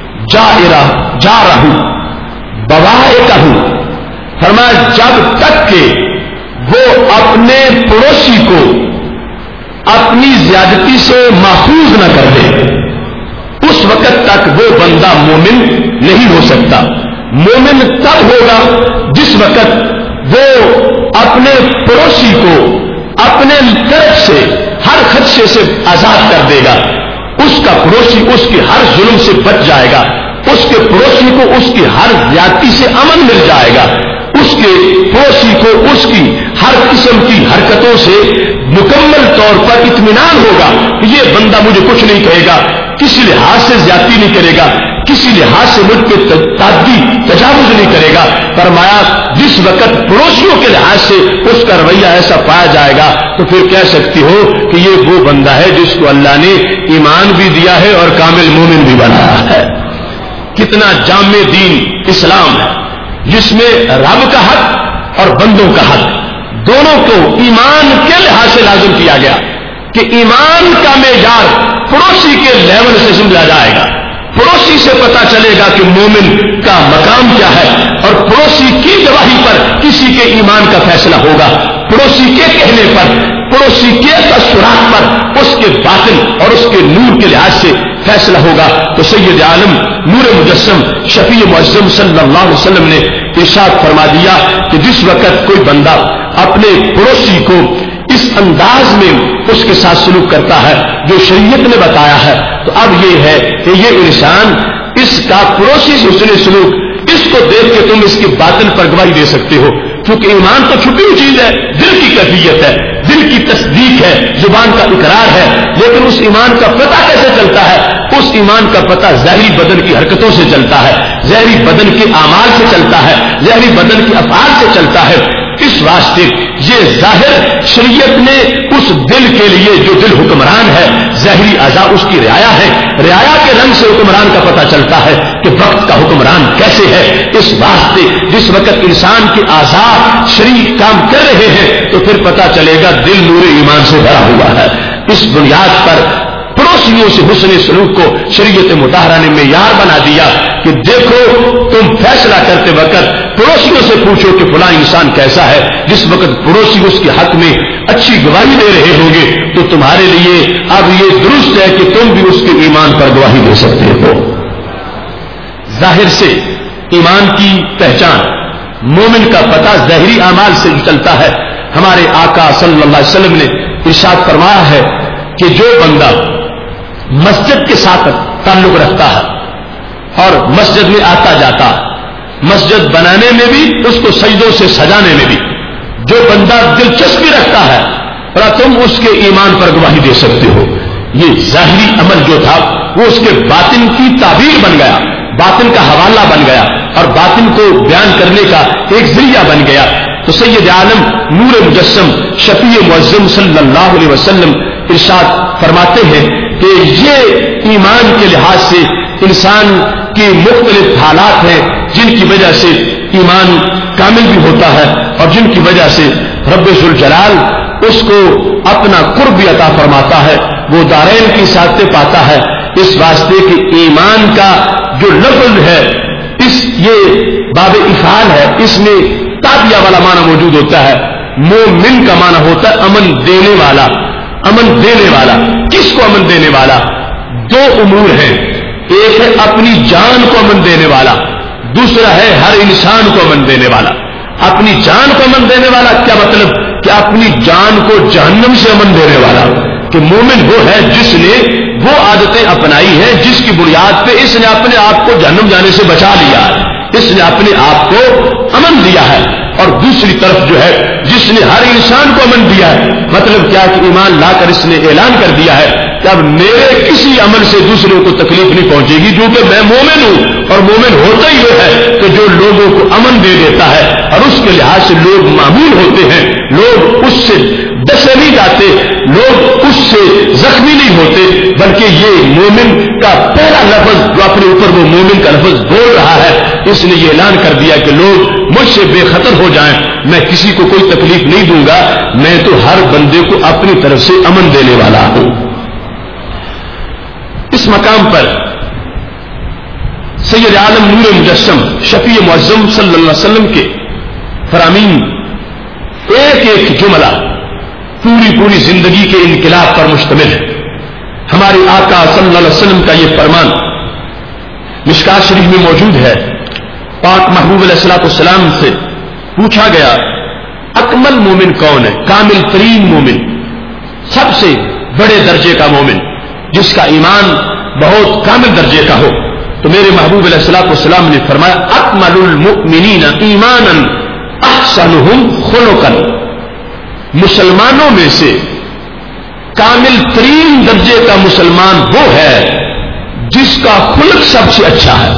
Speaker 1: جارہ بوائقہ، فرمایا جب تک کہ وہ اپنے پڑوسی کو اپنی زیادتی سے محفوظ نہ کر دے، اس وقت تک وہ بندہ مومن نہیں ہو سکتا. مومن تب ہوگا جس وقت وہ اپنے پڑوسی کو اپنے طرف سے ہر خدشے سے آزاد کر دے گا، اس کا پڑوسی اس کے ہر ظلم سے بچ جائے گا. اس کے پڑوسی کو اس کی ہر زیادتی سے امن مل جائے گا، اس کے پڑوسی کو اس کی ہر قسم کی حرکتوں سے مکمل طور پر اطمینان ہوگا کہ یہ بندہ مجھے کچھ نہیں کہے گا، کسی لحاظ سے زیادتی نہیں کرے گا، کسی لحاظ سے مجھ پہ تعدی تجاوز نہیں کرے گا۔ فرمایا جس وقت پڑوسیوں کے لحاظ سے اس کا رویہ ایسا پایا جائے گا تو پھر کہہ سکتی ہو کہ یہ وہ بندہ ہے جس کو اللہ نے ایمان بھی دیا ہے اور کامل مومن بھی بنایا ہے۔ کتنا جامع دین اسلام ہے جس میں رب کا حق اور بندوں کا حق دونوں کو ایمان کے لحاظ سے لازم کیا گیا کہ ایمان کا معیار پڑوسی کے لیول سے سمجھا جائے گا، پڑوسی سے پتا چلے گا کہ مومن کا مقام کیا ہے، اور پڑوسی کی گواہی پر کسی کے ایمان کا فیصلہ ہوگا، پڑوسی کے کہنے پر، پڑوسی کے تاثرات پر اس کے باطن اور اس کے نور کے لحاظ سے فیصلہ ہوگا۔ تو سید عالم نور مجسم شفیع معظم صلی اللہ علیہ وسلم نے ارشاد فرما دیا کہ جس وقت کوئی بندہ اپنے پڑوسی کو اس انداز میں اس کے ساتھ سلوک کرتا ہے جو شریعت نے بتایا ہے، تو اب یہ ہے کہ یہ انسان اس کا پڑوسی سے حسن سلوک، اس کو دیکھ کے تم اس کی باطن پر گواہی دے سکتے ہو، کیونکہ ایمان تو چھپی ہوئی چیز ہے، دل کی کیفیت ہے، دل کی تصدیق ہے، زبان کا اقرار ہے، لیکن اس ایمان کا پتہ کیسے چلتا ہے؟ اس ایمان کا پتہ ظاہری بدن کی حرکتوں سے چلتا ہے، ظاہری بدن کے اعمال سے چلتا ہے، ظاہری بدن کے افعال سے چلتا ہے۔ اس واسطے یہ ظاہر شریعت نے اس دل کے لیے جو دل حکمران ہے، ظاہری اعضاء اس کی رعایا ہے، رعایا کے رنگ سے حکمران کا پتہ چلتا ہے کہ وقت کا حکمران کیسے ہے۔ اس واسطے جس وقت انسان کے اعضاء شریک کام کر رہے ہیں تو پھر پتہ چلے گا دل نور ایمان سے بھرا ہوا ہے۔ اس بنیاد پر پڑوسیوں سے حسن سلوک کو شریعت مطہرہ نے معیار بنا دیا کہ دیکھو تم فیصلہ کرتے وقت پڑوسیوں سے پوچھو کہ فلاں انسان کیسا ہے۔ جس وقت پڑوسی اس کے حق میں اچھی گواہی دے رہے ہوں گے تو تمہارے لیے اب یہ درست ہے کہ تم بھی اس کے ایمان پر گواہی دے سکتے ہو۔ ظاہر سے ایمان کی پہچان، مومن کا پتہ ظاہری اعمال سے چلتا ہے۔ ہمارے آقا صلی اللہ علیہ وسلم نے ارشاد فرمایا ہے کہ جو بندہ مسجد کے ساتھ تعلق رکھتا ہے اور مسجد میں آتا جاتا، مسجد بنانے میں بھی، اس کو سجدوں سے سجانے میں بھی جو بندہ دلچسپی رکھتا ہے، اور تم اس کے ایمان پر گواہی دے سکتے ہو۔ یہ ظاہری عمل جو تھا وہ اس کے باطن کی تعبیر بن گیا، باطن کا حوالہ بن گیا اور باطن کو بیان کرنے کا ایک ذریعہ بن گیا۔ تو سید عالم نور مجسم شفیع معظم صلی اللہ علیہ وسلم ارشاد فرماتے ہیں کہ یہ ایمان کے لحاظ سے انسان کی مختلف حالات ہیں جن کی وجہ سے ایمان کامل بھی ہوتا ہے اور جن کی وجہ سے رب ذوالجلال اس کو اپنا قرب عطا فرماتا ہے، وہ دارین کی سعادتیں پاتا ہے۔ اس واسطے کہ ایمان کا جو لفظ ہے یہ باب افعال ہے، اس میں تابعہ والا معنی موجود ہوتا ہے۔ مومن کا معنی ہوتا ہے امن دینے والا، امن دینے والا۔ کس کو امن دینے والا؟ دو امور ہیں، ایک ہے اپنی جان کو امن دینے والا، دوسرا ہے ہر انسان کو امن دینے والا۔ اپنی جان کو امن دینے والا کیا مطلب؟ کہ اپنی جان کو جہنم سے امن دینے والا۔ کہ مومن وہ ہے جس نے وہ عادتیں اپنائی ہیں جس کی بنیاد پہ اس نے اپنے آپ کو جہنم جانے سے بچا لیا ہے، اس نے اپنے آپ کو امن دیا ہے۔ اور دوسری طرف جو ہے جس نے ہر انسان کو امن دیا ہے، مطلب کیا کہ ایمان لا کر اس نے اعلان کر دیا ہے کہ اب میرے کسی عمل سے دوسروں کو تکلیف نہیں پہنچے گی، کیونکہ میں مومن ہوں، اور مومن ہوتا ہی وہ ہے کہ جو لوگوں کو امن دے دیتا ہے اور اس کے لحاظ سے لوگ معمول ہوتے ہیں، لوگ اس سے ڈسے نہیں جاتے، لوگ اس سے زخمی نہیں ہوتے، بلکہ یہ مومن کا پہلا لفظ جو اپنے اوپر وہ مومن کا لفظ بول رہا ہے، اس نے یہ اعلان کر دیا کہ لوگ مجھ سے بے خطر ہو جائیں، میں کسی کو کوئی تکلیف نہیں دوں گا، میں تو ہر بندے کو اپنی طرف سے امن دینے والا ہوں۔ اس مقام پر سید عالم نور مجسم شفیع معظم صلی اللہ علیہ وسلم کے فرامین ایک ایک جملہ پوری زندگی کے انقلاب پر مشتمل ہے۔ ہمارے آقا صلی اللہ علیہ وسلم کا یہ فرمان مشکات شریف میں موجود ہے۔ پاک محبوب علیہ الصلوۃ والسلام سے پوچھا گیا اکمل مومن کون ہے؟ کامل ترین مومن، سب سے بڑے درجے کا مومن، جس کا ایمان بہت کامل درجے کا ہو۔ تو میرے محبوب علیہ الصلوۃ والسلام نے فرمایا اکمل المؤمنین ایمانا احسنهم خلقا، مسلمانوں میں سے کامل ترین درجے کا مسلمان وہ ہے جس کا خلق سب سے اچھا ہے،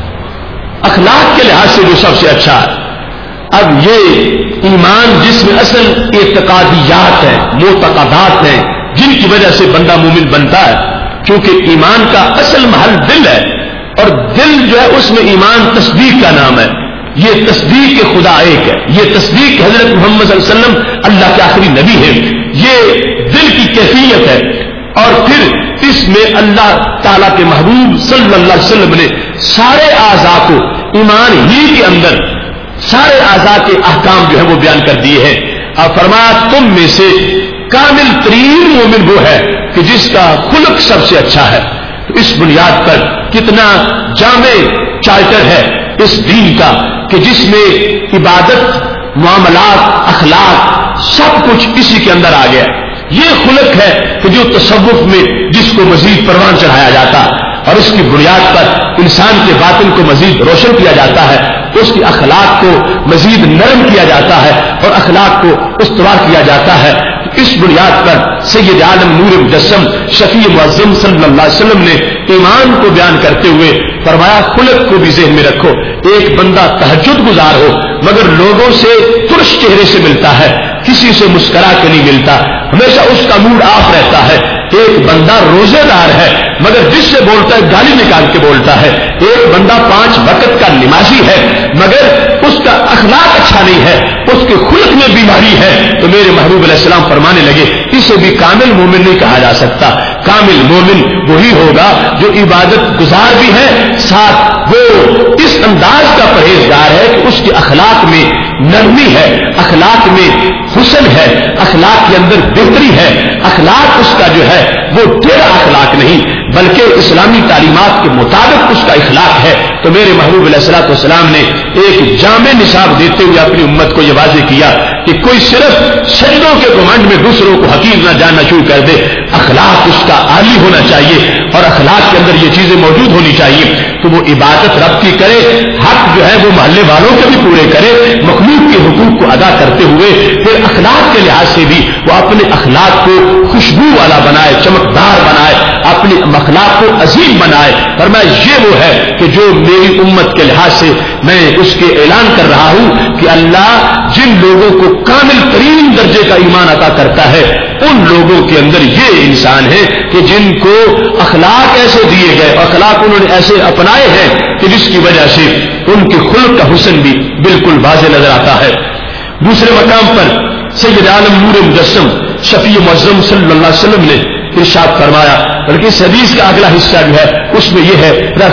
Speaker 1: اخلاق کے لحاظ سے جو سب سے اچھا ہے۔ اب یہ ایمان جس میں اصل اعتقادیات ہیں، معتقدات ہیں، جن کی وجہ سے بندہ مومن بنتا ہے، کیونکہ ایمان کا اصل محل دل ہے، اور دل جو ہے اس میں ایمان تصدیق کا نام ہے۔ یہ تصدیق کے خدا ایک ہے، یہ تصدیق حضرت محمد صلی اللہ علیہ وسلم اللہ کے آخری نبی ہے، یہ دل کی کیفیت ہے۔ اور پھر اس میں اللہ تعالیٰ کے محبوب صلی اللہ علیہ وسلم نے سارے اعضاء کو ایمان ہی کے اندر سارے اعضاء کے احکام جو ہے وہ بیان کر دیے ہیں۔ اور فرمایا تم میں سے کامل ترین مومن وہ ہے کہ جس کا خلق سب سے اچھا ہے۔ تو اس بنیاد پر کتنا جامع چارٹر ہے اس دین کا کہ جس میں عبادت، معاملات، اخلاق سب کچھ اسی کے اندر آ گیا۔ یہ خلق ہے کہ جو تصوف میں جس کو مزید پروان چڑھایا جاتا اور اس کی بنیاد پر انسان کے باطن کو مزید روشن کیا جاتا ہے، اس کی اخلاق کو مزید نرم کیا جاتا ہے اور اخلاق کو استوار کیا جاتا ہے۔ اس بنیاد پر سید عالم نور مجسم شفیع معظم صلی اللہ علیہ وسلم نے ایمان کو بیان کرتے ہوئے فرمایا خلق کو بھی ذہن میں رکھو۔ ایک بندہ تہجد گزار ہو مگر لوگوں سے ترش چہرے سے ملتا ہے، کسی سے مسکرا کے نہیں ملتا، ہمیشہ اس کا موڈ آف رہتا ہے۔ ایک بندہ روزے دار ہے مگر جس سے بولتا ہے گالی نکال کے بولتا ہے۔ ایک بندہ 5 وقت کا نمازی ہے مگر اس کا اخلاق اچھا نہیں ہے، اس کے خلق میں بیماری ہے۔ تو میرے محبوب علیہ السلام فرمانے لگے اسے بھی کامل مومن نہیں کہا جا سکتا۔ کامل مومن وہی ہوگا جو عبادت گزار بھی ہے، ساتھ وہ اس انداز کا پرہیزگار ہے کہ اس کے اخلاق میں نرمی ہے، اخلاق میں حسن ہے، اخلاق کے اندر بہتری ہے، اخلاق اس کا جو ہے وہ ٹیڑھا اخلاق نہیں بلکہ اسلامی تعلیمات کے مطابق اس کا اخلاق ہے۔ تو میرے محبوب علیہ الصلوۃ والسلام نے ایک جامع نصاب دیتے ہوئے اپنی امت کو یہ واضح کیا کہ کوئی صرف سجدوں کے گھمنڈ میں دوسروں کو حقیر نہ جاننا شروع کر دے، اخلاق اس کا عالی ہونا چاہیے اور اخلاق کے اندر یہ چیزیں موجود ہونی چاہیے۔ تو وہ عبادت رب کی کرے، حق جو ہے وہ محلے والوں کے بھی پورے کرے، مخلوق کے حقوق کو ادا کرتے ہوئے پھر اخلاق کے لحاظ سے بھی وہ اپنے اخلاق کو خوشبو والا بنائے، چمکدار بنائے، اپنے اخلاق کو عظیم بنائے۔ فرمایا یہ وہ ہے کہ جو میری امت کے لحاظ سے میں اس کے اعلان کر رہا ہوں کہ اللہ جن لوگوں کو کامل ترین درجے کا ایمان عطا کرتا ہے ان لوگوں کے اندر یہ انسان ہے کہ جن کو اخلاق ایسے دیے گئے، اخلاق انہوں نے ایسے اپنائے ہیں کہ جس کی وجہ سے ان کے خلق کا حسن بھی بالکل واضح نظر آتا ہے۔ دوسرے مقام پر سید عالم نور مجسم شفیع معظم صلی اللہ علیہ وسلم نے ارشاد فرمایا، بلکہ اس حدیث کا اگلا حصہ جو ہے اس میں یہ ہے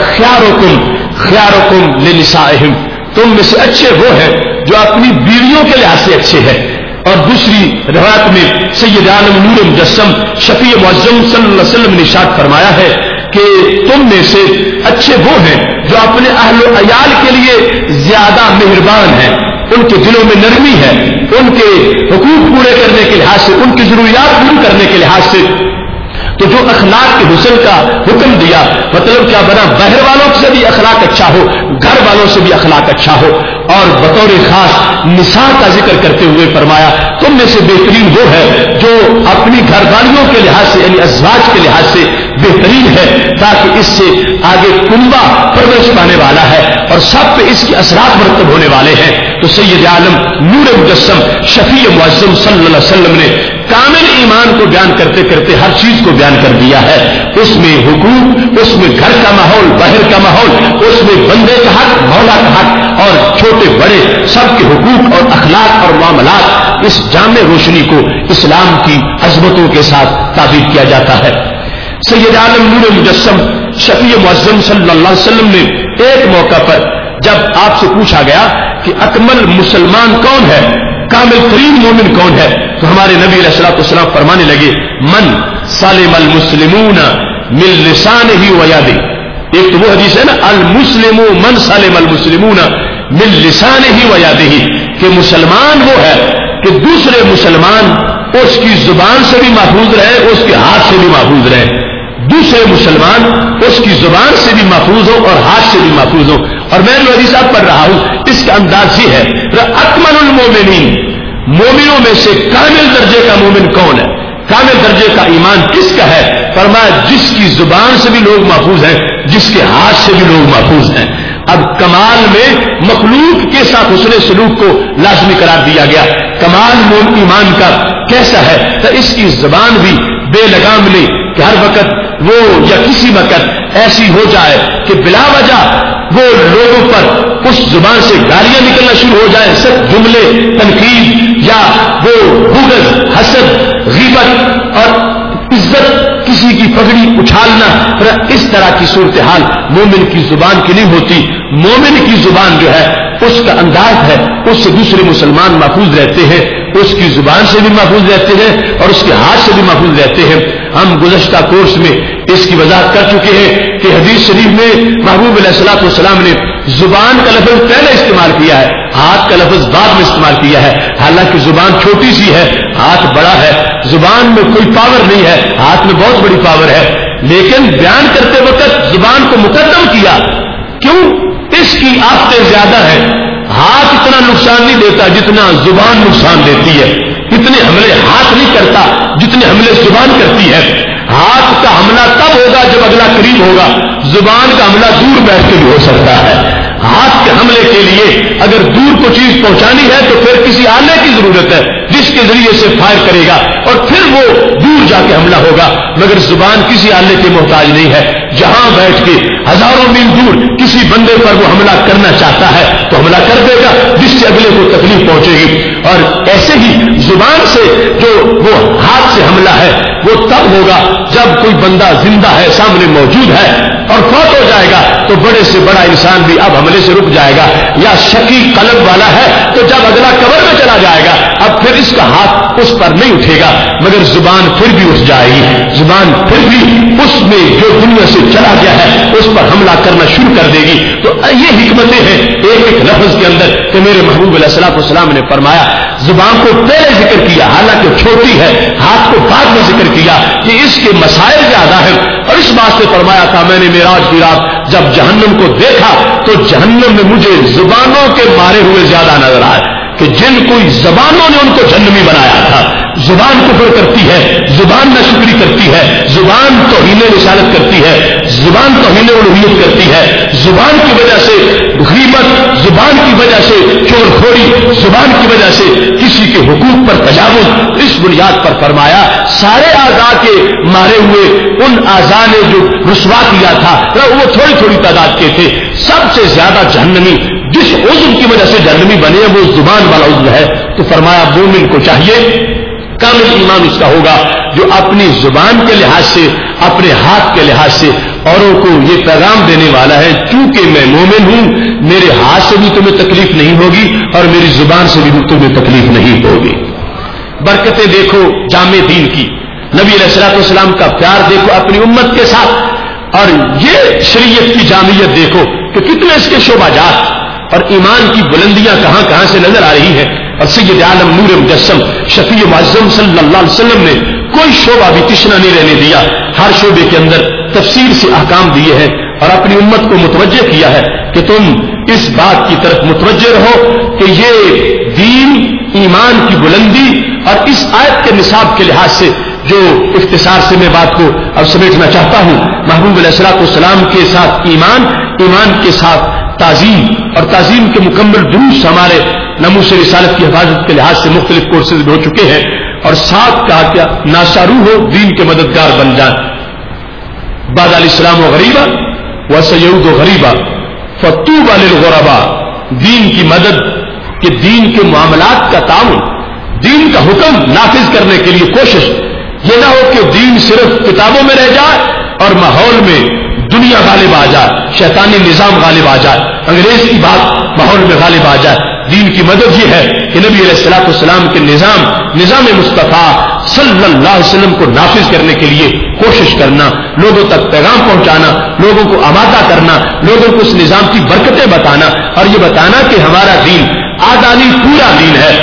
Speaker 1: خیارکم لنسائہم، تم میں سے اچھے وہ ہیں جو اپنی بیویوں کے لحاظ سے اچھے ہیں۔ اور دوسری روایت میں سید عالم نور مجسم شفیع معظم صلی اللہ علیہ وسلم نے ارشاد فرمایا ہے کہ تم میں سے اچھے وہ ہیں جو اپنے اہل و عیال کے لیے زیادہ مہربان ہیں، ان کے دلوں میں نرمی ہے، ان کے حقوق پورے کرنے کے لحاظ سے، ان کی ضروریات پوری کرنے کے لحاظ سے۔ تو جو اخلاق کے حسن کا حکم دیا مطلب کیا بنا، باہر والوں سے بھی اخلاق اچھا ہو، گھر والوں سے بھی اخلاق اچھا ہو۔ اور بطور خاص نساء کا ذکر کرتے ہوئے فرمایا تم میں سے بہترین وہ ہے جو اپنی گھر والیوں کے لحاظ سے یعنی ازواج کے لحاظ سے بہترین ہے، تاکہ اس سے آگے کنبہ پرورش پانے والا ہے اور سب پہ اس کے اثرات مرتب ہونے والے ہیں۔ تو سید عالم نور مجسم شفیع معظم صلی اللہ علیہ وسلم نے کامل ایمان کو بیان کرتے کرتے ہر چیز کو بیان کر دیا ہے، اس میں حقوق، اس میں گھر کا ماحول، باہر کا ماحول، اس میں بندے کا حق، مولا کا حق اور چھوٹے بڑے سب کے حقوق اور اخلاق اور معاملات، اس جامع روشنی کو اسلام کی عظمتوں کے ساتھ تعبیر کیا جاتا ہے۔ سید عالم نور مجسم شفیع معظم صلی اللہ علیہ وسلم نے ایک موقع پر جب آپ سے پوچھا گیا کہ اکمل مسلمان کون ہے، کامل ترین مومن کون ہے، تو ہمارے نبی علیہ الصلوۃ والسلام فرمانے لگے من سلم المسلمون من لسانہ و یدہ۔ ایک تو وہ حدیث ہے نا المسلم من سلم المسلمون من لسانہ و یدہ، کہ مسلمان وہ ہے کہ دوسرے مسلمان اس کی زبان سے بھی محفوظ رہے، اس کے ہاتھ سے بھی محفوظ رہے، دوسرے مسلمان اس کی زبان سے بھی محفوظ محفوظ ہو اور ہاتھ سے بھی محفوظ ہو. اور میں جو حدیث پڑھ رہا ہوں اس کا انداز یہ ہے اکمل المومنین، مومنوں میں سے کامل درجے کا مومن کون ہے، کامل درجے کا ایمان کس کا ہے؟ فرمایا جس کی زبان سے بھی لوگ محفوظ ہیں، جس کے ہاتھ سے بھی لوگ محفوظ ہیں. اب کمال میں مخلوق کے ساتھ حسن سلوک کو لازمی قرار دیا گیا. کمال ایمان کا کیسا ہے؟ تو اس کی زبان بھی بے لگام نہیں کہ ہر وقت وہ یا کسی وقت ایسی ہو جائے کہ بلا وجہ وہ لوگوں پر اس زبان سے گالیاں نکلنا شروع ہو جائیں، صرف جملے تنقید یا وہ بغض، حسد، غیبت اور عزت کسی کی پگڑی اچھالنا، اس طرح کی صورتحال مومن کی زبان کی نہیں ہوتی. مومن کی زبان جو ہے اس کا انداز ہے، اس سے دوسرے مسلمان محفوظ رہتے ہیں، اس کی زبان سے بھی محفوظ رہتے ہیں اور اس کے ہاتھ سے بھی محفوظ رہتے ہیں. ہم گزشتہ کورس میں اس کی وضاحت کر چکے ہیں کہ حدیث شریف میں محبوب علیہ الصلوۃ والسلام نے زبان کا لفظ پہلے استعمال کیا ہے، ہاتھ کا لفظ بعد میں استعمال کیا ہے. حالانکہ زبان چھوٹی سی ہے، ہاتھ بڑا ہے. زبان میں کوئی پاور نہیں ہے، ہاتھ میں بہت بڑی پاور ہے، لیکن بیان کرتے وقت زبان کو مقدم کیا. کیوں؟ اس کی آفتیں زیادہ ہیں. ہاتھ اتنا نقصان نہیں دیتا جتنا زبان نقصان دیتی ہے. اتنے حملے ہاتھ نہیں کرتا جتنے حملے زبان کرتی ہے. ہاتھ کا حملہ تب ہوگا جب اگلا قریب ہوگا، زبان کا حملہ دور بیٹھ کے بھی ہو سکتا ہے. ہاتھ کے حملے کے لیے اگر دور کو چیز پہنچانی ہے تو پھر کسی آلے کی ضرورت ہے جس کے ذریعے سے فائر کرے گا اور پھر وہ دور جا کے حملہ ہوگا. مگر زبان کسی آلے کے محتاج نہیں ہے. جہاں بیٹھ کے ہزاروں میل دور کسی بندے پر وہ حملہ کرنا چاہتا ہے تو حملہ کر دے گا جس سے اگلے کو تکلیف پہنچے گی. اور ایسے ہی زبان سے جو وہ ہاتھ سے حملہ ہے وہ تب ہوگا جب کوئی بندہ زندہ ہے، سامنے موجود ہے اور فوت ہو جائے گا تو بڑے سے بڑا انسان بھی اب حملے سے رک جائے گا. یا شکی قلب والا ہے تو جب اگلا قبر میں چلا جائے گا اب پھر اس کا ہاتھ اس پر نہیں اٹھے گا، مگر زبان پھر بھی اٹھ جائے گی. زبان پھر بھی اس میں جو دنیا سے چلا گیا ہے اس پر حملہ کرنا شروع کر دے گی. تو یہ حکمتیں ہیں ایک ایک لفظ کے اندر کہ میرے محبوب علیہ الصلوۃ والسلام نے فرمایا زبان کو پہلے ذکر کیا حالانکہ چھوٹی ہے، ہاتھ کو بعد میں ذکر کیا کہ اس کے مسائل زیادہ ہیں. اور اس بات سے فرمایا تھا میں نے معراج کی رات جب جہنم کو دیکھا تو جہنم میں مجھے زبانوں کے مارے ہوئے زیادہ نظر آئے کہ جن کوئی زبانوں نے ان کو جہنمی بنایا تھا. زبان کفر کرتی ہے، زبان ناشکری کرتی ہے، زبان توہین رسالت کرتی ہے، زبان توہین الوہیت کرتی ہے، زبان کی وجہ سے غیبت، زبان کی وجہ سے چور خوری، زبان کی وجہ سے کسی کے حقوق پر تجاوز. اس بنیاد پر فرمایا سارے اعضاء کے مارے ہوئے ان اعضاء نے جو رسوا کیا تھا وہ تھوڑی تھوڑی تعداد کے تھے. سب سے زیادہ جہنمی جس عضو کی وجہ سے جہنمی بنے وہ زبان والا عضو ہے. تو فرمایا مومن کو چاہیے کامل ایمان اس کا ہوگا جو اپنی زبان کے لحاظ سے، اپنے ہاتھ کے لحاظ سے اوروں کو یہ پیغام دینے والا ہے چونکہ میں مومن ہوں میرے ہاتھ سے بھی تمہیں تکلیف نہیں ہوگی اور میری زبان سے بھی تمہیں تکلیف نہیں ہوگی. برکتیں دیکھو جامع دین کی، نبی علیہ الصلوۃ والسلام کا پیار دیکھو اپنی امت کے ساتھ، اور یہ شریعت کی جامعیت دیکھو کہ کتنے اس کے شعبہ جات اور ایمان کی بلندیاں کہاں کہاں سے نظر آ رہی ہے. اور سید عالم نور مجسم شفیع معظم صلی اللہ علیہ وسلم نے کوئی شعبہ بھی تشنا نہیں رہنے دیا. ہر شعبے کے اندر تفصیل سے احکام دیے ہیں اور اپنی امت کو متوجہ کیا ہے کہ تم اس بات کی طرف متوجہ رہو کہ یہ دین ایمان کی بلندی اور اس آیت کے نصاب کے لحاظ سے جو اختصار سے میں بات کو اب سمیٹنا چاہتا ہوں. محبوب علیہ الصلوۃ والسلام کے ساتھ ایمان، ایمان کے ساتھ تعظیم اور تعظیم کے مکمل دروس ہمارے ناموس رسالت کی حفاظت کے لحاظ سے مختلف کورسز میں ہو چکے ہیں. اور ساتھ کہا کیا ناشارو ہو دین کے مددگار بن جائیں. بعد الاسلام و غریبا وسیعود و غریبا فطوبى للغرباء، دین کی مدد کہ دین کے معاملات کا تعاون، دین کا حکم نافذ کرنے کے لیے کوشش. یہ نہ ہو کہ دین صرف کتابوں میں رہ جائے اور ماحول میں دنیا غالب آ جائے، شیطانی نظام غالب آ جائے، انگریز کی بات ماحول میں غالب آ جائے. دین کی مدد یہ ہے کہ نبی علیہ الصلوۃ والسلام کے نظام مصطفیٰ صلی اللہ علیہ وسلم کو نافذ کرنے کے لیے کوشش کرنا، لوگوں تک پیغام پہنچانا، لوگوں کو آمادہ کرنا، لوگوں کو اس نظام کی برکتیں بتانا اور یہ بتانا کہ ہمارا دین آدانی پورا دین ہے.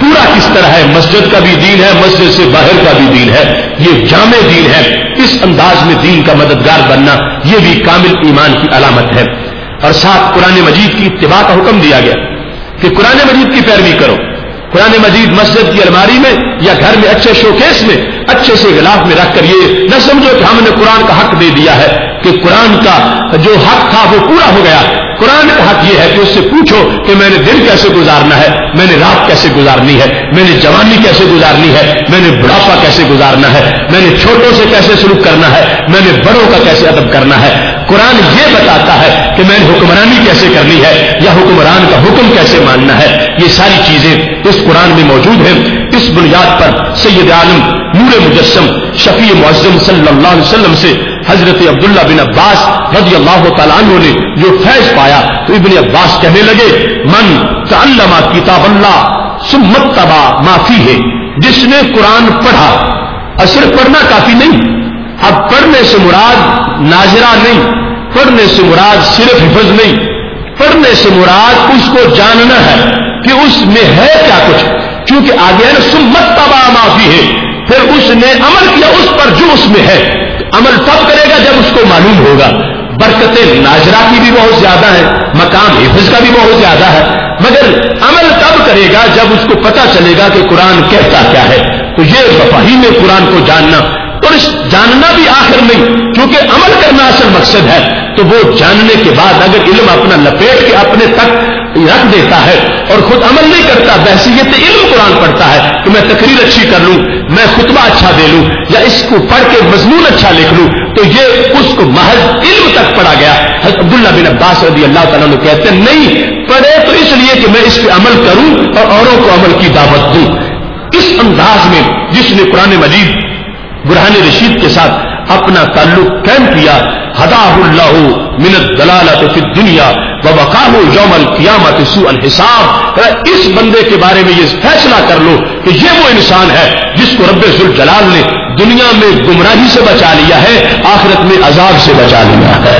Speaker 1: پورا کس طرح ہے، مسجد کا بھی دین ہے، مسجد سے باہر کا بھی دین ہے، یہ جامع دین ہے. اس انداز میں دین کا مددگار بننا یہ بھی کامل ایمان کی علامت ہے. اور ساتھ قرآن مجید کی اتباع کا حکم دیا گیا کہ قرآن مجید کی پیروی کرو. قرآن مجید مسجد کی الماری میں یا گھر میں اچھے شوکیس میں اچھے سے غلاف میں رکھ کر یہ نہ سمجھو کہ ہم نے قرآن کا حق دے دیا ہے کہ قرآن کا جو حق تھا وہ پورا ہو گیا. قرآن کا حق یہ ہے کہ اس سے پوچھو کہ میں نے دن کیسے گزارنا ہے، میں نے رات کیسے گزارنی ہے، میں نے جوانی کیسے گزارنی ہے، میں نے بڑھاپا کیسے گزارنا ہے، میں نے چھوٹوں سے کیسے سلوک کرنا ہے، میں نے بڑوں کا کیسے ادب کرنا ہے. قرآن یہ بتاتا ہے کہ میں نے حکمرانی کیسے کرنی ہے یا حکمران کا حکم کیسے ماننا ہے. یہ ساری چیزیں اس قرآن میں موجود ہیں. اس بنیاد پر سید عالم نور مجسم شفیع معظم صلی اللہ علیہ وسلم سے حضرت عبداللہ بن عباس رضی اللہ تعالیٰ عنہ نے جو فیض پایا تو ابن عباس کہنے لگے من تعلم کتاب اللہ ثم اتبع ما فیہ، جس نے قرآن پڑھا. اور صرف پڑھنا کافی نہیں، اب پڑھنے سے مراد ناظرہ نہیں، پڑھنے سے مراد صرف حفظ نہیں، پڑھنے سے مراد اس کو جاننا ہے کہ اس میں ہے کیا کچھ. کیونکہ آگے ہے نا ثم اتبع ما فیہ، پھر اس نے عمل کیا اس پر جو اس میں ہے. عمل تب کرے گا جب اس کو معلوم ہوگا. برکتیں ناظرہ کی بھی بہت زیادہ ہے، مقام حفظ کا بھی بہت زیادہ ہے، مگر عمل تب کرے گا جب اس کو پتا چلے گا کہ قرآن کہتا کیا ہے. تو یہ مفاہیم قرآن کو جاننا، اور اس جاننا بھی آخر نہیں، کیونکہ عمل کرنا اصل مقصد ہے. تو وہ جاننے کے بعد اگر علم اپنا لپیٹ کے اپنے تک رکھ دیتا ہے اور خود عمل نہیں کرتا، بحثیت علم قرآن پڑھتا ہے کہ میں تقریر اچھی کر لوں، میں خطبہ اچھا دے لوں یا اس کو پڑھ کے مضمون اچھا لکھ لوں، تو یہ اس کو محض علم تک پڑھا گیا. حضرت عبداللہ بن عباس رضی اللہ تعالیٰ عنہ کہتے ہیں نہیں پڑھے تو اس لیے کہ میں اس پہ عمل کروں اور اوروں کو عمل کی دعوت دوں. اس انداز میں جس نے قرآن مجید برہان رشید کے ساتھ اپنا تعلق قائم کیا، ہداہ اللہ من الضلالۃ فی الدنیا ووقاہ یوم القیامۃ سوء الحساب. اس بندے کے بارے میں یہ فیصلہ کر لو کہ یہ وہ انسان ہے جس کو رب ذوالجلال نے دنیا میں گمراہی سے بچا لیا ہے، آخرت میں عذاب سے بچا لیا ہے.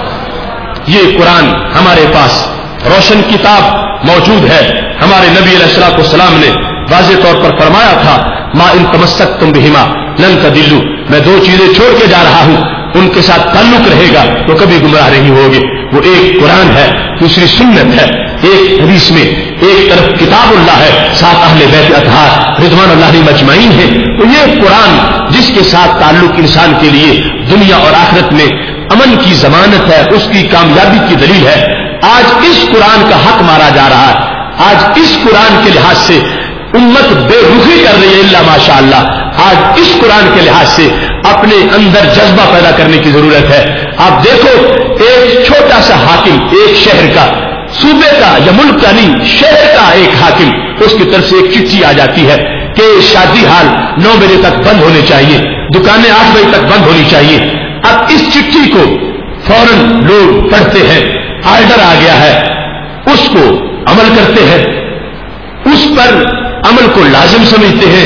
Speaker 1: یہ قرآن ہمارے پاس روشن کتاب موجود ہے. ہمارے نبی علیہ الصلوۃ والسلام نے واضح طور پر فرمایا تھا ما ان تمسکتم بہما لن تضلوا، میں دو چیزیں چھوڑ کے جا رہا ہوں، ان کے ساتھ تعلق رہے گا تو کبھی گمراہ نہیں ہوگے. وہ ایک قرآن ہے، دوسری سنت ہے. ایک حدیث میں ایک طرف کتاب اللہ ہے، ساتھ اہل بیت اطہار رضوان اللہ مجمعین ہے. تو یہ قرآن جس کے ساتھ تعلق انسان کے لیے دنیا اور آخرت میں امن کی ضمانت ہے، اس کی کامیابی کی دلیل ہے. آج اس قرآن کا حق مارا جا رہا ہے. آج اس قرآن کے لحاظ سے امت بے رخی کر رہی ہے الا ماشاء اللہ. آج اس قرآن کے لحاظ سے اپنے اندر جذبہ پیدا کرنے کی ضرورت ہے. آپ دیکھو ایک چھوٹا سا حاکم، ایک شہر کا، صوبے کا یا ملک کا نہیں، شہر کا ایک حاکم، اس کی طرف سے ایک چٹھی آ جاتی ہے کہ شادی ہال 9 بجے تک بند ہونے چاہیے، دکانیں 8 بجے تک بند ہونی چاہیے. اب اس چٹھی کو فوراً لوگ پڑھتے ہیں، آرڈر آ گیا ہے، اس کو عمل کرتے ہیں، اس پر عمل کو لازم سمجھتے ہیں.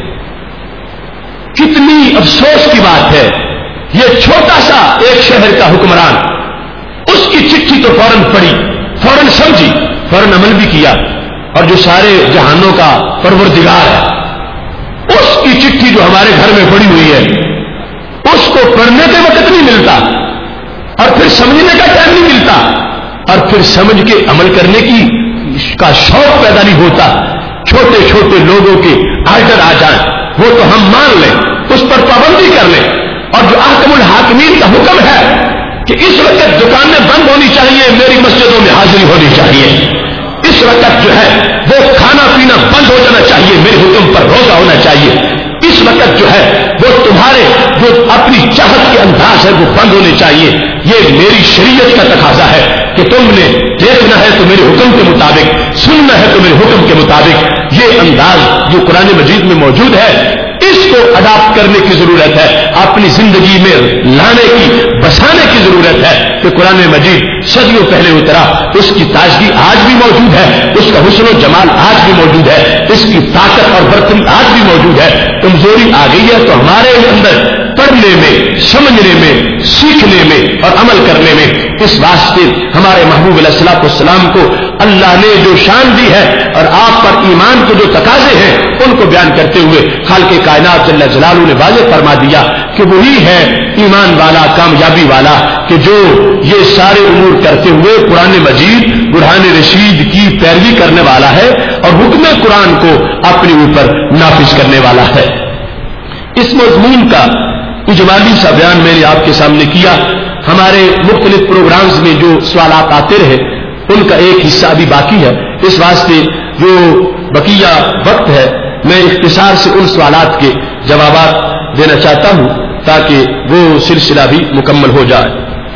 Speaker 1: کتنی افسوس کی بات ہے، یہ چھوٹا سا ایک شہر کا حکمران اس کی چٹھی تو فوراً پڑھی، فوراً سمجھی، فوراً عمل بھی کیا، اور جو سارے جہانوں کا پروردگار ہے اس کی چٹھی جو ہمارے گھر میں پڑی ہوئی ہے اس کو پڑھنے کے وقت نہیں ملتا، اور پھر سمجھنے کا ٹائم نہیں ملتا، اور پھر سمجھ کے عمل کرنے کا شوق پیدا نہیں ہوتا. چھوٹے چھوٹے لوگوں کے آرڈر آ جائیں وہ تو ہم مان لیں، اس پر پابندی کر لیں. اور جو احکم الحاکمین کا حکم ہے کہ اس وقت دکانیں بند ہونی چاہیے، میری مسجدوں میں حاضری ہونی چاہیے، اس وقت جو ہے وہ کھانا پینا بند ہو جانا چاہیے، میرے حکم پر روزہ ہونا چاہیے، اس وقت جو ہے وہ تمہارے جو اپنی چاہت کے انداز ہے وہ بند ہونے چاہیے. یہ میری شریعت کا تقاضا ہے کہ تم نے دیکھنا ہے تو میرے حکم کے مطابق، سننا ہے تو میرے حکم کے مطابق. یہ انداز جو قرآن مجید میں موجود ہے اس کو اڈاپٹ کرنے کی ضرورت ہے، اپنی زندگی میں لانے کی، بسانے کی ضرورت ہے. کہ قرآن مجید صدیوں پہلے اترا، اس کی تازگی آج بھی موجود ہے، اس کا حسن و جمال آج بھی موجود ہے، اس کی طاقت اور برتری آج بھی موجود ہے. کمزوری آ گئی ہے تو ہمارے اندر پڑھنے میں، سمجھنے میں، سیکھنے میں اور عمل کرنے میں اس واسطے ہمارے محبوب علیہ الصلوۃ والسلام کو اللہ نے جو شان دی ہے اور آپ پر ایمان کے جو تقاضے ہیں ان کو بیان کرتے ہوئے خالق کائنات جل جلالہ نے واضح فرما دیا کہ وہی ہے ایمان والا، کامیابی والا، کہ جو یہ سارے امور کرتے ہوئے قرآن مجید برہان رشید کی پیروی کرنے والا ہے اور حکم قرآن کو اپنے اوپر نافذ کرنے والا ہے۔ اس مضمون کا اجمالی سا بیان میں نے آپ کے سامنے کیا۔ ہمارے مختلف پروگرامز میں جو سوالات آتے رہے ان کا ایک حصہ ابھی باقی ہے، اس واسطے جو بقیہ وقت ہے میں اختصار سے ان سوالات کے جوابات دینا چاہتا ہوں تاکہ وہ سلسلہ بھی مکمل ہو جائے۔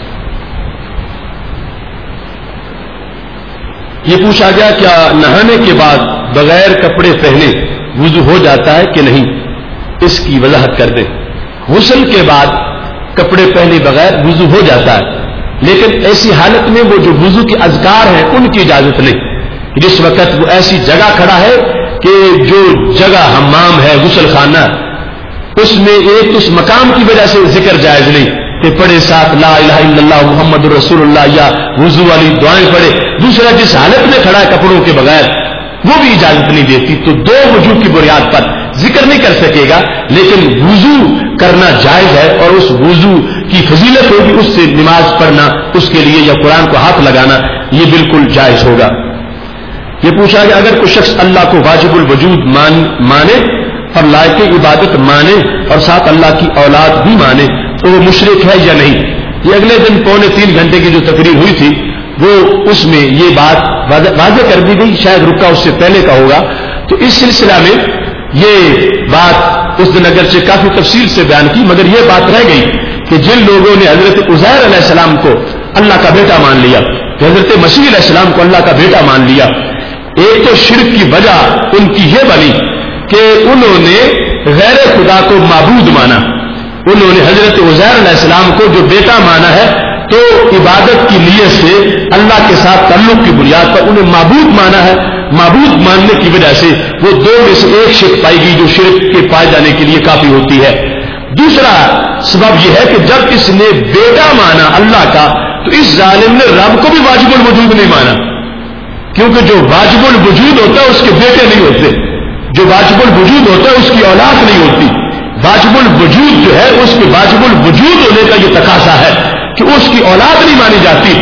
Speaker 1: یہ پوچھا گیا کیا نہانے کے بعد بغیر کپڑے پہنے وضو ہو جاتا ہے کہ نہیں، اس کی وضاحت کر دیں۔ غسل کے بعد کپڑے پہنے بغیر وضو ہو جاتا ہے، لیکن ایسی حالت میں وہ جو وضو کے اذکار ہیں ان کی اجازت نہیں۔ جس وقت وہ ایسی جگہ کھڑا ہے کہ جو جگہ حمام ہے، غسل خانہ، اس میں ایک اس مقام کی وجہ سے ذکر جائز نہیں کہ پڑھے ساتھ لا الہ الا اللہ محمد الرسول اللہ یا وضو والی دعائیں پڑھے۔ دوسرا جس حالت میں کھڑا ہے کپڑوں کے بغیر وہ بھی اجازت نہیں دیتی، تو دو وجوہ کی بنیاد پر ذکر نہیں کر سکے گا، لیکن وضو کرنا جائز ہے اور اس وضو کی فضیلت ہوگی، اس سے نماز پڑھنا اس کے لیے یا قرآن کو ہاتھ لگانا یہ بالکل جائز ہوگا۔ یہ پوچھا کہ اگر کوئی شخص اللہ کو واجب الوجود مانے اور لائق عبادت مانے اور ساتھ اللہ کی اولاد بھی مانے تو وہ مشرک ہے یا نہیں؟ یہ اگلے دن 2.25 گھنٹے کی جو تقریر ہوئی تھی وہ اس میں یہ بات واضح کر دی گئی، شاید رکا اس سے پہلے کا ہوگا۔ تو اس سلسلہ میں یہ بات اس دن اگرچہ کافی تفصیل سے بیان کی، مگر یہ بات رہ گئی کہ جن لوگوں نے حضرت عزیر علیہ السلام کو اللہ کا بیٹا مان لیا، کہ حضرت مسیح علیہ السلام کو اللہ کا بیٹا مان لیا، ایک تو شرک کی وجہ ان کی یہ بنی کہ انہوں نے غیر خدا کو معبود مانا۔ انہوں نے حضرت عزیر علیہ السلام کو جو بیٹا مانا ہے تو عبادت کی نیت سے اللہ کے ساتھ تعلق کی بنیاد پر انہیں معبود مانا ہے۔ معبود ماننے کی وجہ سے وہ دو میں سے ایک شرک پائی گئی جو شرک کے پائے جانے کے لیے کافی ہوتی ہے۔ دوسرا سبب یہ ہے کہ جب اس نے بیٹا مانا اللہ کا تو اس ظالم نے رب کو بھی واجب الوجود نہیں مانا، کیونکہ جو واجب الوجود ہوتا ہے اس کے بیٹے نہیں ہوتے، جو واجب الوجود ہوتا ہے اس کی اولاد نہیں ہوتی۔ واجب الوجود جو ہے اس کے واجب الوجود ہونے کا یہ تقاضا ہے کہ اس کی اولاد نہیں مانی جاتی۔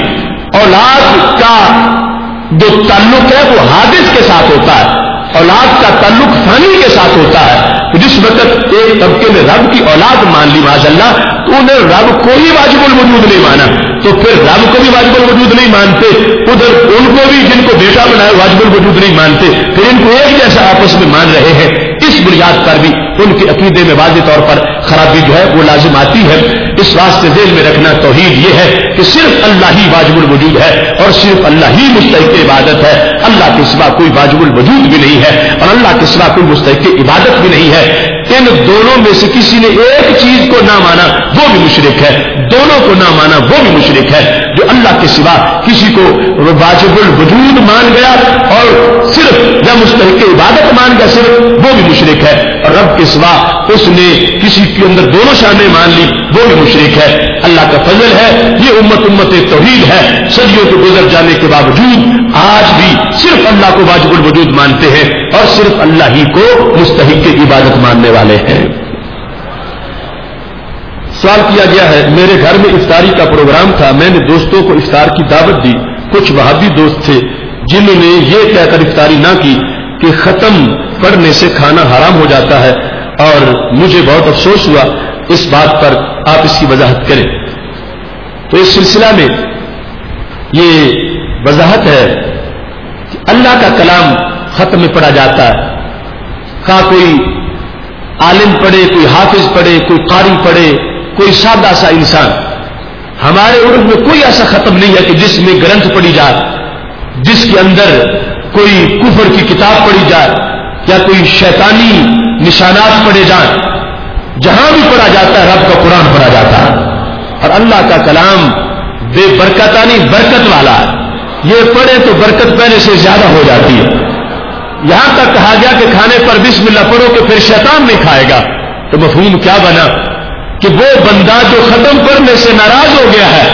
Speaker 1: اولاد کا جو تعلق ہے وہ حادث کے ساتھ ہوتا ہے، اولاد کا تعلق فانی کے ساتھ ہوتا ہے۔ جس وقت ایک طبقے نے رب کی اولاد مان لی معاذ اللہ تو انہیں رب کو ہی واجب الوجود نہیں مانا، تو پھر رب کو بھی واجب الوجود نہیں مانتے، ادھر ان کو بھی جن کو بیٹا بنایا واجب الوجود نہیں مانتے، پھر ان کو ایک جیسا آپس میں مان رہے ہیں۔ اس بنیاد پر بھی ان کے عقیدے میں واضح طور پر خرابی جو ہے وہ لازم آتی ہے۔ اس واسطے ذہن میں رکھنا توحید یہ ہے کہ صرف اللہ ہی واجب الوجود ہے اور صرف اللہ ہی مستحق عبادت ہے، اللہ کے سوا کوئی واجب الوجود بھی نہیں ہے اور اللہ کے سوا کوئی مستحق عبادت بھی نہیں ہے۔ ان دونوں میں سے کسی نے ایک چیز کو نہ مانا وہ بھی مشرک ہے، دونوں کو نہ مانا وہ بھی مشرک ہے۔ جو اللہ کے سوا کسی کو واجب الوجود مان گیا اور صرف یا مستحق عبادت مان گیا صرف، وہ بھی مشرک ہے، اور رب کے سوا اس نے کسی کے اندر دونوں شانیں مان لی وہ بھی مشرک ہے۔ اللہ کا فضل ہے یہ امت توحید ہے، صدیوں کے گزر جانے کے باوجود آج بھی صرف اللہ کو واجب الوجود مانتے ہیں اور صرف اللہ ہی کو مستحق عبادت ماننے والے ہیں۔ سوال کیا گیا ہے میرے گھر میں افطاری کا پروگرام تھا، میں نے دوستوں کو افطار کی دعوت دی، کچھ وہابی دوست تھے جنہوں نے یہ کہہ کر افطاری نہ کی کہ ختم پڑھنے سے کھانا حرام ہو جاتا ہے، اور مجھے بہت افسوس ہوا، اس بات پر آپ اس کی وضاحت کریں۔ تو اس سلسلہ میں یہ وضاحت ہے کہ اللہ کا کلام ختم میں پڑھا جاتا ہے، خواہ کوئی عالم پڑھے، کوئی حافظ پڑھے، کوئی قاری پڑھے، کوئی سادہ سا انسان۔ ہمارے عرف میں کوئی ایسا ختم نہیں ہے کہ جس میں گرنتھ پڑھی جائے، جس کے اندر کوئی کفر کی کتاب پڑھی جائے یا کوئی شیطانی نشانات پڑھے جائیں۔ جہاں بھی پڑھا جاتا ہے رب کا قرآن پڑھا جاتا ہے، اور اللہ کا کلام بے برکتانی برکت والا ہے، یہ پڑھے تو برکت پہلے سے زیادہ ہو جاتی ہے۔ یہاں تک کہا گیا کہ کھانے پر بسم اللہ پڑھو کہ پھر شیطان نہیں کھائے گا، تو مفہوم کیا بنا کہ وہ بندہ جو ختم پڑھنے سے ناراض ہو گیا ہے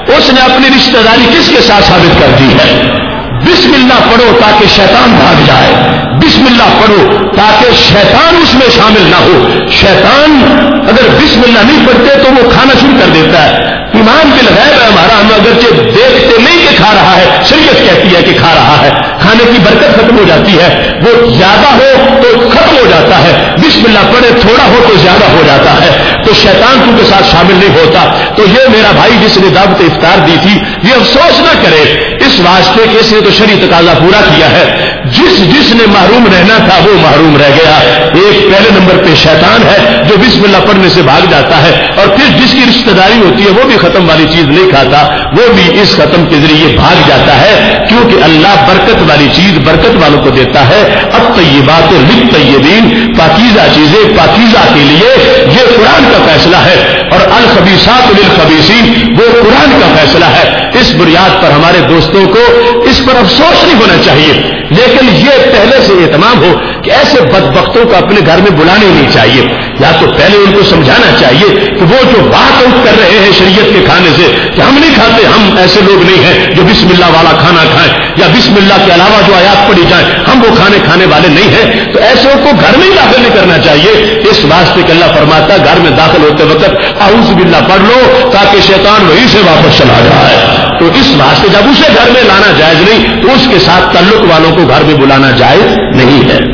Speaker 1: اس نے اپنی رشتہ داری کس کے ساتھ ثابت کر دی ہے؟ بسم اللہ پڑھو تاکہ شیطان بھاگ جائے، بسم اللہ پڑھو تاکہ شیطان اس میں شامل نہ ہو۔ شیطان اگر بسم اللہ نہیں پڑھتے تو وہ کھانا شروع کر دیتا ہے۔ ایمان بالغیب ہے ہمارا، ہم اگرچہ دیکھتے نہیں کہ کھا رہا ہے، شریعت کہتی ہے کہ کھا رہا ہے، کھانے کی برکت ختم ہو جاتی ہے، وہ زیادہ ہو تو ختم ہو جاتا ہے، بسم اللہ پڑھے تھوڑا ہو تو زیادہ ہو جاتا ہے، تو شیطان کے ساتھ شامل نہیں ہوتا۔ تو یہ میرا بھائی جس نے دعوت افطار دی تھی یہ افسوس نہ کرے اس واسطے کہ اس نے تو شرعی تقاضا پورا کیا ہے، جس نے محروم رہنا تھا وہ محروم رہ گیا۔ ایک پہلے نمبر پہ شیطان ہے جو بسم اللہ پڑھنے سے بھاگ جاتا ہے، اور پھر جس کی رشتہ داری ہوتی ہے وہ بھی ختم والی چیز نہیں کھاتا، وہ بھی اس ختم کے ذریعے بھاگ جاتا ہے، کیونکہ اللہ برکت والی چیز برکت والوں کو دیتا ہے۔ اب طیبات للطیبین، پاکیزہ چیزیں پاکیزہ کے لیے، یہ قرآن کا فیصلہ ہے، اور الخبیثات للخبیثین وہ قرآن کا فیصلہ ہے۔ اس بنیاد پر ہمارے دوستوں کو اس پر افسوس نہیں ہونا چاہیے، لیکن یہ پہلے سے اہتمام ہو کہ ایسے بدبختوں کو اپنے گھر میں بلانے نہیں چاہیے، یا تو پہلے ان کو سمجھانا چاہیے کہ وہ جو بات آؤٹ کر رہے ہیں شریعت کے کھانے سے کہ ہم نہیں کھاتے، ہم ایسے لوگ نہیں ہیں جو بسم اللہ والا کھانا کھائیں، یا بسم اللہ کے علاوہ جو آیات پڑھی جائیں ہم وہ کھانے والے نہیں ہیں، تو ایسوں کو گھر میں ہی داخل نہیں کرنا چاہیے۔ اس واسطے کہ اللہ فرماتا گھر میں داخل ہوتے وقت اعوذ باللہ پڑھ لو تاکہ شیطان وہیں سے واپس چلا جائے۔ تو اس واسطے جب اسے گھر میں لانا جائز نہیں تو اس کے ساتھ تعلق والوں کو گھر میں بلانا جائز نہیں ہے۔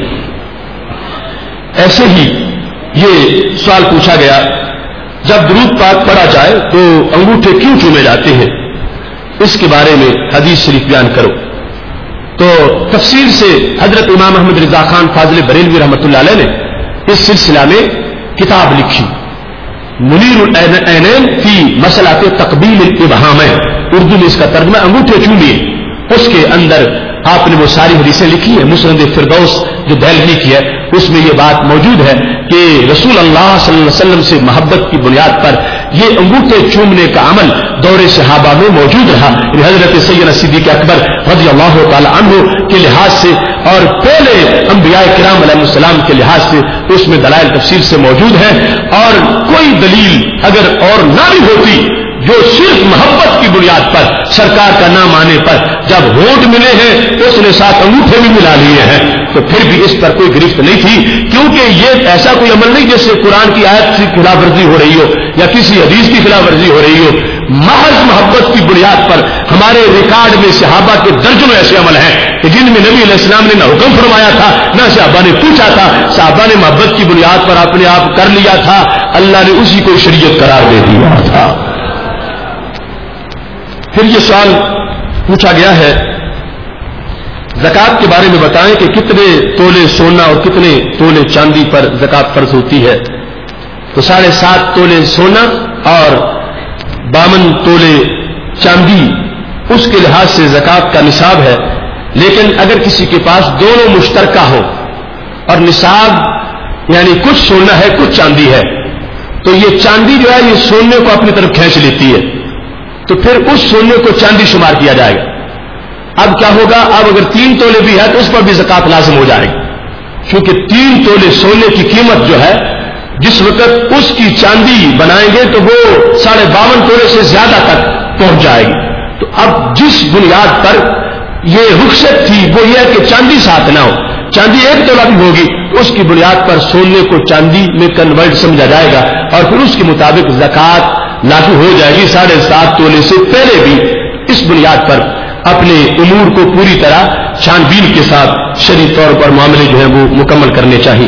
Speaker 1: ایسے ہی یہ سوال پوچھا گیا جب درود پاک پڑھا جائے تو انگوٹھے کیوں چومے جاتے ہیں، اس کے بارے میں حدیث شریف بیان کرو۔ تو تفسیر سے حضرت امام احمد رضا خان فاضل بریلوی رحمۃ اللہ علیہ نے اس سلسلہ میں کتاب لکھی، منیر العینین فی مسئلہ تقبیل الابہامین، اردو میں اس کا ترجمہ انگوٹھے چومیے۔ اس کے اندر آپ نے وہ ساری حدیثیں لکھی ہیں، مسند فردوس جو دہلوی کی ہے اس میں یہ بات موجود ہے کہ رسول اللہ صلی اللہ علیہ وسلم سے محبت کی بنیاد پر یہ انگوٹھے چومنے کا عمل دور صحابہ میں موجود رہا، حضرت سیدنا صدیق اکبر رضی اللہ تعالی عنہ کے لحاظ سے اور پہلے انبیاء کرام علیہ السلام کے لحاظ سے اس میں دلائل تفسیر سے موجود ہیں، اور کوئی دلیل اگر اور نہ بھی ہوتی جو صرف محبت کی بنیاد پر سرکار کا نام آنے پر جب ہونٹ ملے ہیں اس نے ساتھ انگوٹھے بھی ملا لیے ہیں تو پھر بھی اس پر کوئی گرفت نہیں تھی، کیونکہ یہ ایسا کوئی عمل نہیں جس سے قرآن کی آیت کی خلاف ورزی ہو رہی ہو یا کسی حدیث کی خلاف ورزی ہو رہی ہو۔ محض محبت کی بنیاد پر ہمارے ریکارڈ میں صحابہ کے درجنوں ایسے عمل ہیں کہ جن میں نبی علیہ السلام نے نہ حکم فرمایا تھا نہ صحابہ نے پوچھا تھا، صحابہ نے محبت کی بنیاد پر اپنے آپ کر لیا تھا، اللہ نے اسی کو شریعت قرار دے دیا تھا۔ پھر یہ سوال پوچھا گیا ہے زکوٰۃ کے بارے میں بتائیں کہ کتنے تولے سونا اور کتنے تولے چاندی پر زکوٰۃ فرض ہوتی ہے۔ تو 7.5 تولے سونا اور 52 تولے چاندی اس کے لحاظ سے زکوٰۃ کا نصاب ہے، لیکن اگر کسی کے پاس دونوں مشترکہ ہو اور نصاب یعنی کچھ سونا ہے کچھ چاندی ہے تو یہ چاندی جو ہے یہ سونے کو اپنی طرف کھینچ لیتی ہے، تو پھر اس سونے کو چاندی شمار کیا جائے گا۔ اب کیا ہوگا، اب اگر 3 تولے بھی ہے تو اس پر بھی زکوٰۃ لازم ہو جائے گی، کیونکہ 3 تولے سونے کی قیمت جو ہے جس وقت اس کی چاندی بنائیں گے تو وہ 52.5 تولے سے زیادہ تک پہنچ جائے گی۔ تو اب جس بنیاد پر یہ رخصت تھی وہ یہ ہے کہ چاندی ساتھ نہ ہو، چاندی 1 تولہ بھی ہوگی، اس کی بنیاد پر سونے کو چاندی میں کنورٹ سمجھا جائے گا اور پھر اس کے مطابق زکوٰۃ لاگو ہو جائے گی۔ 7.5 تولے سے پہلے بھی اس بنیاد پر اپنے امور کو پوری طرح چھان بین کے ساتھ شرعی طور پر معاملے جو ہیں وہ مکمل کرنے چاہیے۔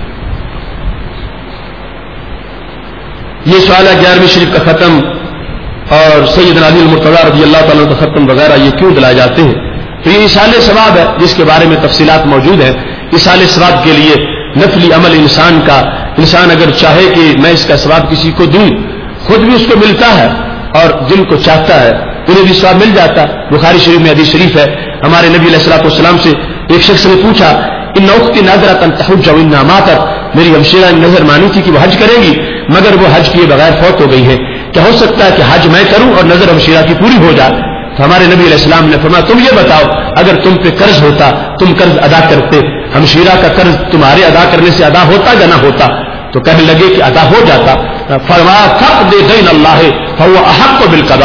Speaker 1: یہ سوال ہے 11ویں شریف کا ختم اور سیدنا علی المرتضیٰ رضی اللہ تعالیٰ کا ختم وغیرہ یہ کیوں دلائے جاتے ہیں؟ تو یہ ایصال ثواب ہے جس کے بارے میں تفصیلات موجود ہیں۔ ایصال ثواب کے لیے نفلی عمل انسان اگر چاہے کہ میں اس کا ثواب کسی کو دوں خود بھی اس کو ملتا ہے اور جن کو چاہتا ہے انہیں بھی ثواب مل جاتا۔ بخاری شریف میں حدیث شریف ہے، ہمارے نبی علیہ الصلوۃ والسلام سے ایک شخص نے پوچھا ان اختی ناظرۃ تحج و ان ماتت، میری ہمشیرہ نے نظر مانی تھی کہ وہ حج کریں گی مگر وہ حج کیے بغیر فوت ہو گئی ہے، کیا ہو سکتا ہے کہ حج میں کروں اور نظر ہمشیرہ کی پوری ہو جائے؟ تو ہمارے نبی علیہ السلام نے فرمایا تم یہ بتاؤ اگر تم پہ قرض ہوتا تم قرض ادا کرتے، ہمشیرہ کا قرض تمہارے ادا کرنے سے ادا ہوتا یا نہ ہوتا؟ تو کہنے لگے کہ ادا ہو جاتا۔ فرمایا فقد دین اللہ فهو احق بالقضاء،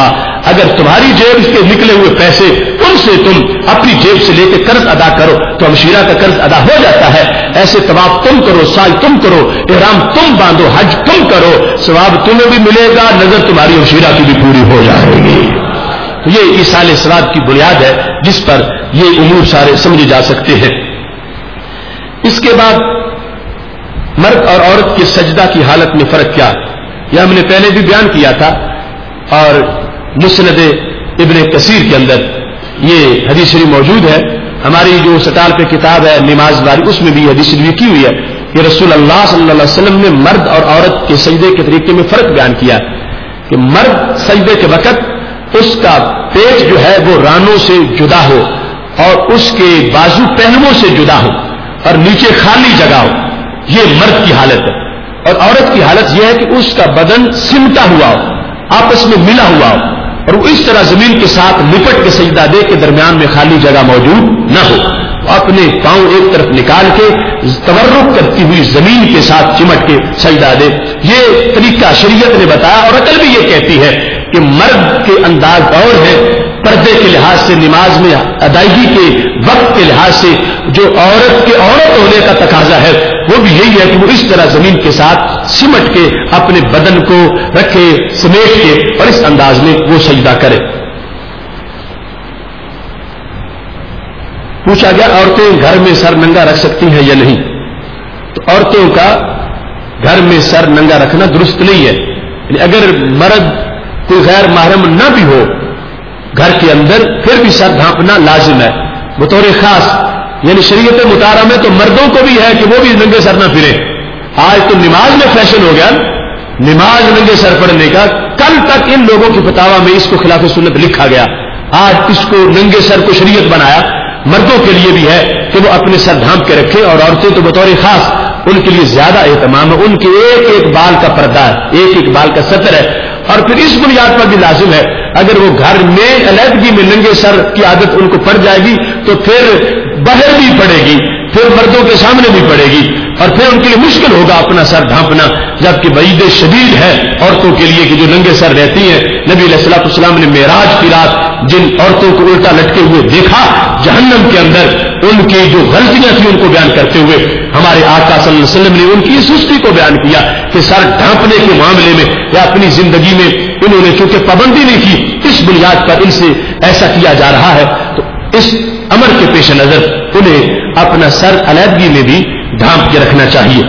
Speaker 1: اگر تمہاری جیب کے نکلے ہوئے پیسے ان سے تم اپنی جیب سے لے کے قرض ادا کرو تو ہمشیرہ کا قرض ادا ہو جاتا ہے. ایسے طواف تم کرو، سعی تم کرو، احرام تم باندھو، حج تم کرو، ثواب تمہیں بھی ملے گا، نظر تمہاری ہمشیرہ کی بھی پوری ہو جائے گی. یہ ایصال ثواب کی بنیاد ہے جس پر یہ امور سارے سمجھے جا سکتے ہیں. اس کے بعد مرد اور عورت کے سجدہ کی حالت میں فرق کیا، یہ ہم نے پہلے بھی بیان کیا تھا، اور مسند ابن کثیر کے اندر یہ حدیث شریف موجود ہے. ہماری جو سٹال پہ کتاب ہے نماز باری اس میں بھی یہ حدیث شریف کی ہوئی ہے کہ رسول اللہ صلی اللہ علیہ وسلم نے مرد اور عورت کے سجدے کے طریقے میں فرق بیان کیا کہ مرد سجدے کے وقت اس کا پیٹ جو ہے وہ رانوں سے جدا ہو اور اس کے بازو پہلوؤں سے جدا ہو اور نیچے خالی جگہ ہو، یہ مرد کی حالت ہے. اور عورت کی حالت یہ ہے کہ اس کا بدن سمٹا ہوا ہو، آپس میں ملا ہوا ہو، اور وہ اس طرح زمین کے ساتھ لپٹ کے سجدہ دے کے درمیان میں خالی جگہ موجود نہ ہو، اپنے پاؤں ایک طرف نکال کے تورک کرتی ہوئی زمین کے ساتھ چمٹ کے سجدہ دے. یہ طریقہ شریعت نے بتایا، اور عقل بھی یہ کہتی ہے کہ مرد کے انداز اور ہے، پردے کے لحاظ سے نماز میں ادائیگی کے وقت کے لحاظ سے جو عورت کے عورت ہونے کا تقاضا ہے وہ بھی یہی ہے کہ وہ اس طرح زمین کے ساتھ سمٹ کے اپنے بدن کو رکھے، سمیٹ کے، اور اس انداز میں وہ سجدہ کرے. پوچھا گیا عورتیں گھر میں سر ننگا رکھ سکتی ہیں یا نہیں، تو عورتوں کا گھر میں سر ننگا رکھنا درست نہیں ہے. یعنی اگر مرد کوئی غیر محرم نہ بھی ہو گھر کے اندر پھر بھی سر ڈھانپنا لازم ہے بطور خاص. یعنی شریعت مطالعہ میں تو مردوں کو بھی ہے کہ وہ بھی ننگے سر نہ پھرے. آج تو نماز میں فیشن ہو گیا نماز ننگے سر پڑھنے کا. کل تک ان لوگوں کی فتاوا میں اس کو خلاف سنت لکھا گیا، آج اس کو ننگے سر کو شریعت بنایا. مردوں کے لیے بھی ہے کہ وہ اپنے سر ڈھانپ کے رکھے، اور عورتیں تو بطور خاص ان کے لیے زیادہ اہتمام ہے، ان کے ایک ایک بال کا پردہ ہے، ایک ایک بال کا ستر ہے. اور پھر اس بنیاد پر بھی لازم ہے اگر وہ گھر میں علیحدگی میں ننگے سر کی عادت ان کو پڑ جائے گی تو پھر باہر بھی پڑے گی، پھر مردوں کے سامنے بھی پڑے گی، اور پھر ان کے لیے مشکل ہوگا اپنا سر ڈھانپنا. جبکہ وعید شدید ہے عورتوں کے لیے کہ جو ننگے سر رہتی ہیں. نبی علیہ الصلوۃ والسلام نے معراج کی رات جن عورتوں کو الٹا لٹکے ہوئے دیکھا جہنم کے اندر، ان کی جو غلطیاں تھیں ان کو بیان کرتے ہوئے ہمارے آقا صلی اللہ علیہ وسلم نے ان کی سستی کو بیان کیا کہ سر ڈھانپنے کے معاملے میں یا اپنی زندگی میں انہوں نے چونکہ پابندی نہیں کی، اس بنیاد پر ان سے ایسا کیا جا رہا ہے، تو اس امر کے پیش نظر انہیں اپنا سر علیحدگی میں بھی ڈھانپ کے رکھنا چاہیے.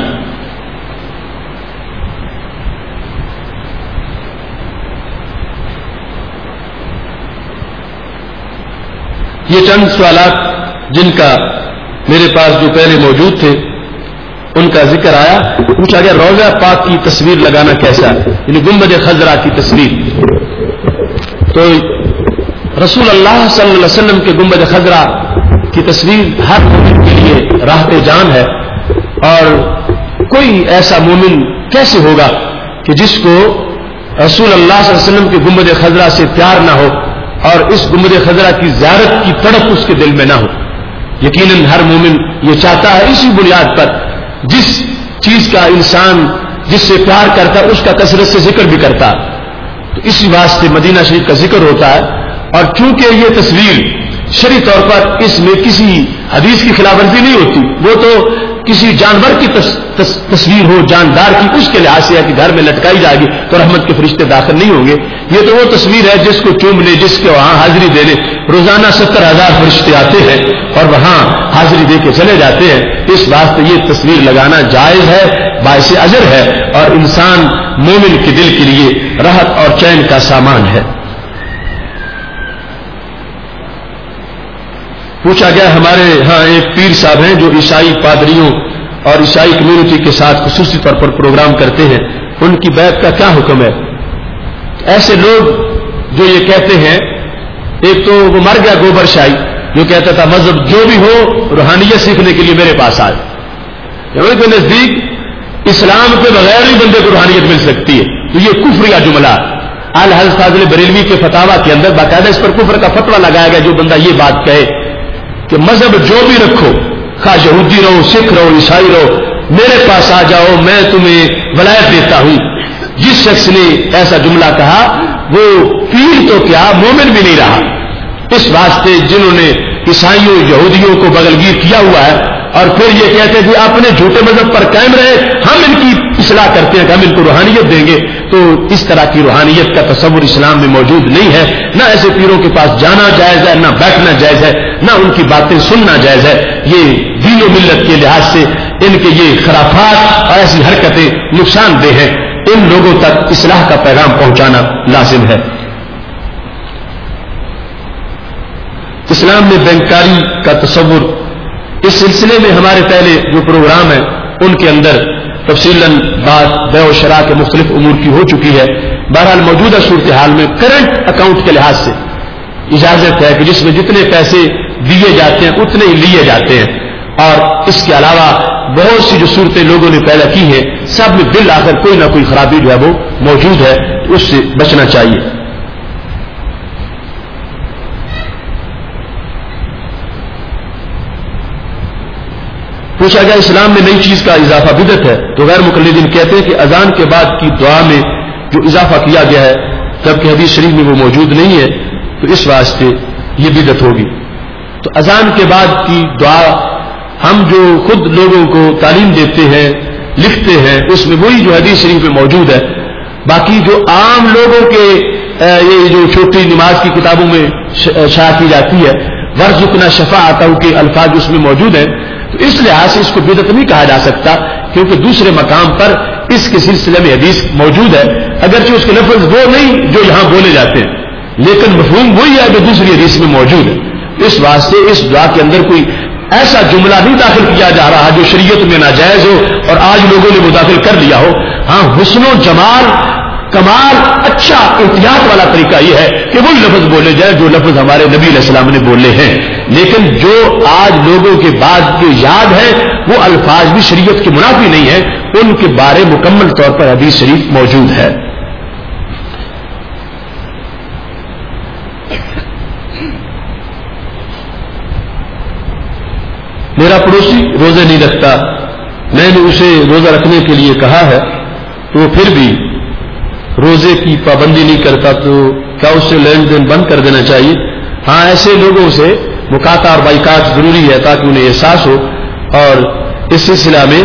Speaker 1: یہ چند سوالات جن کا میرے پاس جو پہلے موجود تھے ان کا ذکر آیا. پوچھا گیا روضہ پاک کی تصویر لگانا کیسا، یعنی گنبد خضرا کی تصویر. تو رسول اللہ صلی اللہ علیہ وسلم کے گنبد خضرا کی تصویر ہر مومن کے لیے راحت جان ہے، اور کوئی ایسا مومن کیسے ہوگا کہ جس کو رسول اللہ صلی اللہ علیہ وسلم کے گنبد خضرا سے پیار نہ ہو اور اس گنبد خضرا کی زیارت کی تڑپ اس کے دل میں نہ ہو. یقیناً ہر مومن یہ چاہتا ہے، اسی بنیاد پر جس چیز کا انسان جس سے پیار کرتا ہے اس کا کثرت سے ذکر بھی کرتا، تو اسی واسطے مدینہ شریف کا ذکر ہوتا ہے. اور چونکہ یہ تصویر شرعی طور پر اس میں کسی حدیث کی خلاف ورزی نہیں ہوتی، وہ تو کسی جانور کی تصویر ہو جاندار کی، اس کے لحاظ سے ہے کہ گھر میں لٹکائی جائے گی تو رحمت کے فرشتے داخل نہیں ہوں گے. یہ تو وہ تصویر ہے جس کو چومنے، جس کے وہاں حاضری دینے روزانہ 70,000 فرشتے آتے ہیں اور وہاں حاضری دے کے چلے جاتے ہیں. اس واسطے یہ تصویر لگانا جائز ہے، باعث اجر ہے، اور انسان مومن کے دل کے لیے راحت اور چین کا سامان ہے. پوچھا گیا ہمارے ہاں ایک پیر صاحب ہیں جو عیسائی پادریوں اور عیسائی کمیونٹی کے ساتھ خصوصی طور پر پروگرام کرتے ہیں، ان کی بیعت کا کیا حکم ہے؟ ایسے لوگ جو یہ کہتے ہیں، ایک تو وہ مر گیا گوبر شاہی جو کہتا تھا مذہب جو بھی ہو روحانیت سیکھنے کے لیے میرے پاس آئے. ان کے نزدیک اسلام کے بغیر ہی بندے کو روحانیت مل سکتی ہے. تو یہ کفریہ جملہ اعلی حضرت فاضل بریلوی کے فتاوا کے اندر باقاعدہ اس پر کفر کا فتویٰ لگایا گیا. جو بندہ یہ بات کہے کہ مذہب جو بھی رکھو، خواہ یہودی رہو، سکھ رہو، عیسائی رہو، میرے پاس آ جاؤ میں تمہیں ولایت دیتا ہوں، جس شخص نے ایسا جملہ کہا وہ پیر تو کیا مومن بھی نہیں رہا. اس واسطے جنہوں نے عیسائیوں یہودیوں کو بغلگیر کیا ہوا ہے اور پھر یہ کہتے ہیں کہ اپنے جھوٹے مذہب پر قائم رہے, ہم ان کی اصلاح کرتے ہیں کہ ہم ان کو روحانیت دیں گے, تو اس طرح کی روحانیت کا تصور اسلام میں موجود نہیں ہے. نہ ایسے پیروں کے پاس جانا جائز ہے, نہ بیٹھنا جائز ہے, نہ ان کی باتیں سننا جائز ہے. یہ دین و ملت کے لحاظ سے ان کے یہ خرافات اور ایسی حرکتیں نقصان دہ ہیں. ان لوگوں تک اصلاح کا پیغام پہنچانا لازم ہے. اسلام میں بینکاری کا تصور, اس سلسلے میں ہمارے پہلے جو پروگرام ہیں ان کے اندر تفصیلاً بات بیع و شراء کے مختلف امور کی ہو چکی ہے. بہرحال موجودہ صورتحال میں کرنٹ اکاؤنٹ کے لحاظ سے اجازت ہے کہ جس میں جتنے پیسے دیے جاتے ہیں اتنے ہی لیے جاتے ہیں, اور اس کے علاوہ بہت سی جو صورتیں لوگوں نے پیدا کی ہیں سب میں بالآخر کوئی نہ کوئی خرابی جو ہے وہ موجود ہے, تو اس سے بچنا چاہیے. پوچھا گیا اسلام میں نئی چیز کا اضافہ بدعت ہے, تو غیر مقلدین کہتے ہیں کہ اذان کے بعد کی دعا میں جو اضافہ کیا گیا ہے جبکہ حدیث شریف میں وہ موجود نہیں ہے, تو اس واسطے یہ بدعت ہوگی. تو اذان کے بعد کی دعا ہم جو خود لوگوں کو تعلیم دیتے ہیں لکھتے ہیں اس میں وہی جو حدیث شریف میں موجود ہے. باقی جو عام لوگوں کے یہ جو چھوٹی نماز کی کتابوں میں شائع کی جاتی ہے ورزقنا شفاعتہ کے الفاظ اس میں موجود ہیں, تو اس لحاظ سے اس کو بدعت نہیں کہا جا سکتا کیونکہ دوسرے مقام پر اس کے سلسلے میں حدیث موجود ہے, اگرچہ اس کے لفظ وہ نہیں جو یہاں بولے جاتے ہیں لیکن مفہوم وہی ہے جو دوسری حدیث میں موجود ہے. اس واسطے اس دعا کے اندر کوئی ایسا جملہ نہیں داخل کیا جا رہا جو شریعت میں ناجائز ہو اور آج لوگوں نے وہ داخل کر لیا ہو. ہاں حسن و جمال کمال اچھا احتیاط والا طریقہ یہ ہے کہ وہی لفظ بولے جائے جو لفظ ہمارے نبی علیہ السلام نے بولے ہیں, لیکن جو آج لوگوں کے بعد جو یاد ہے وہ الفاظ بھی شریعت کے منافی نہیں ہے, ان کے بارے مکمل طور پر حدیث شریف موجود ہے. میرا پڑوسی روزے نہیں رکھتا, میں نے اسے روزہ رکھنے کے لیے کہا ہے تو وہ پھر بھی روزے کی پابندی نہیں کرتا, تو کیا اس سے لین دین بند کر دینا چاہیے؟ ہاں, ایسے لوگوں سے مکاتہ اور بائیکاٹ ضروری ہے تاکہ انہیں احساس ہو, اور اس سلسلہ میں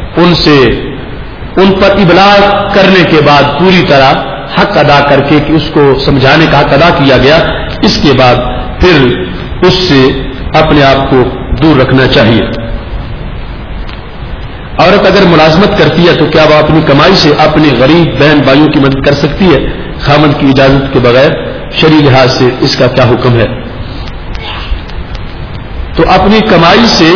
Speaker 1: ان پر ابلاغ کرنے کے بعد پوری طرح حق ادا کر کے کہ اس کو سمجھانے کا حق ادا کیا گیا, اس کے بعد پھر اس سے اپنے آپ کو دور رکھنا چاہیے. عورت اگر ملازمت کرتی ہے تو کیا وہ اپنی کمائی سے اپنے غریب بہن بھائیوں کی مدد کر سکتی ہے خاوند کی اجازت کے بغیر؟ شرعی لحاظ سے اس کا کیا حکم ہے؟ تو اپنی کمائی سے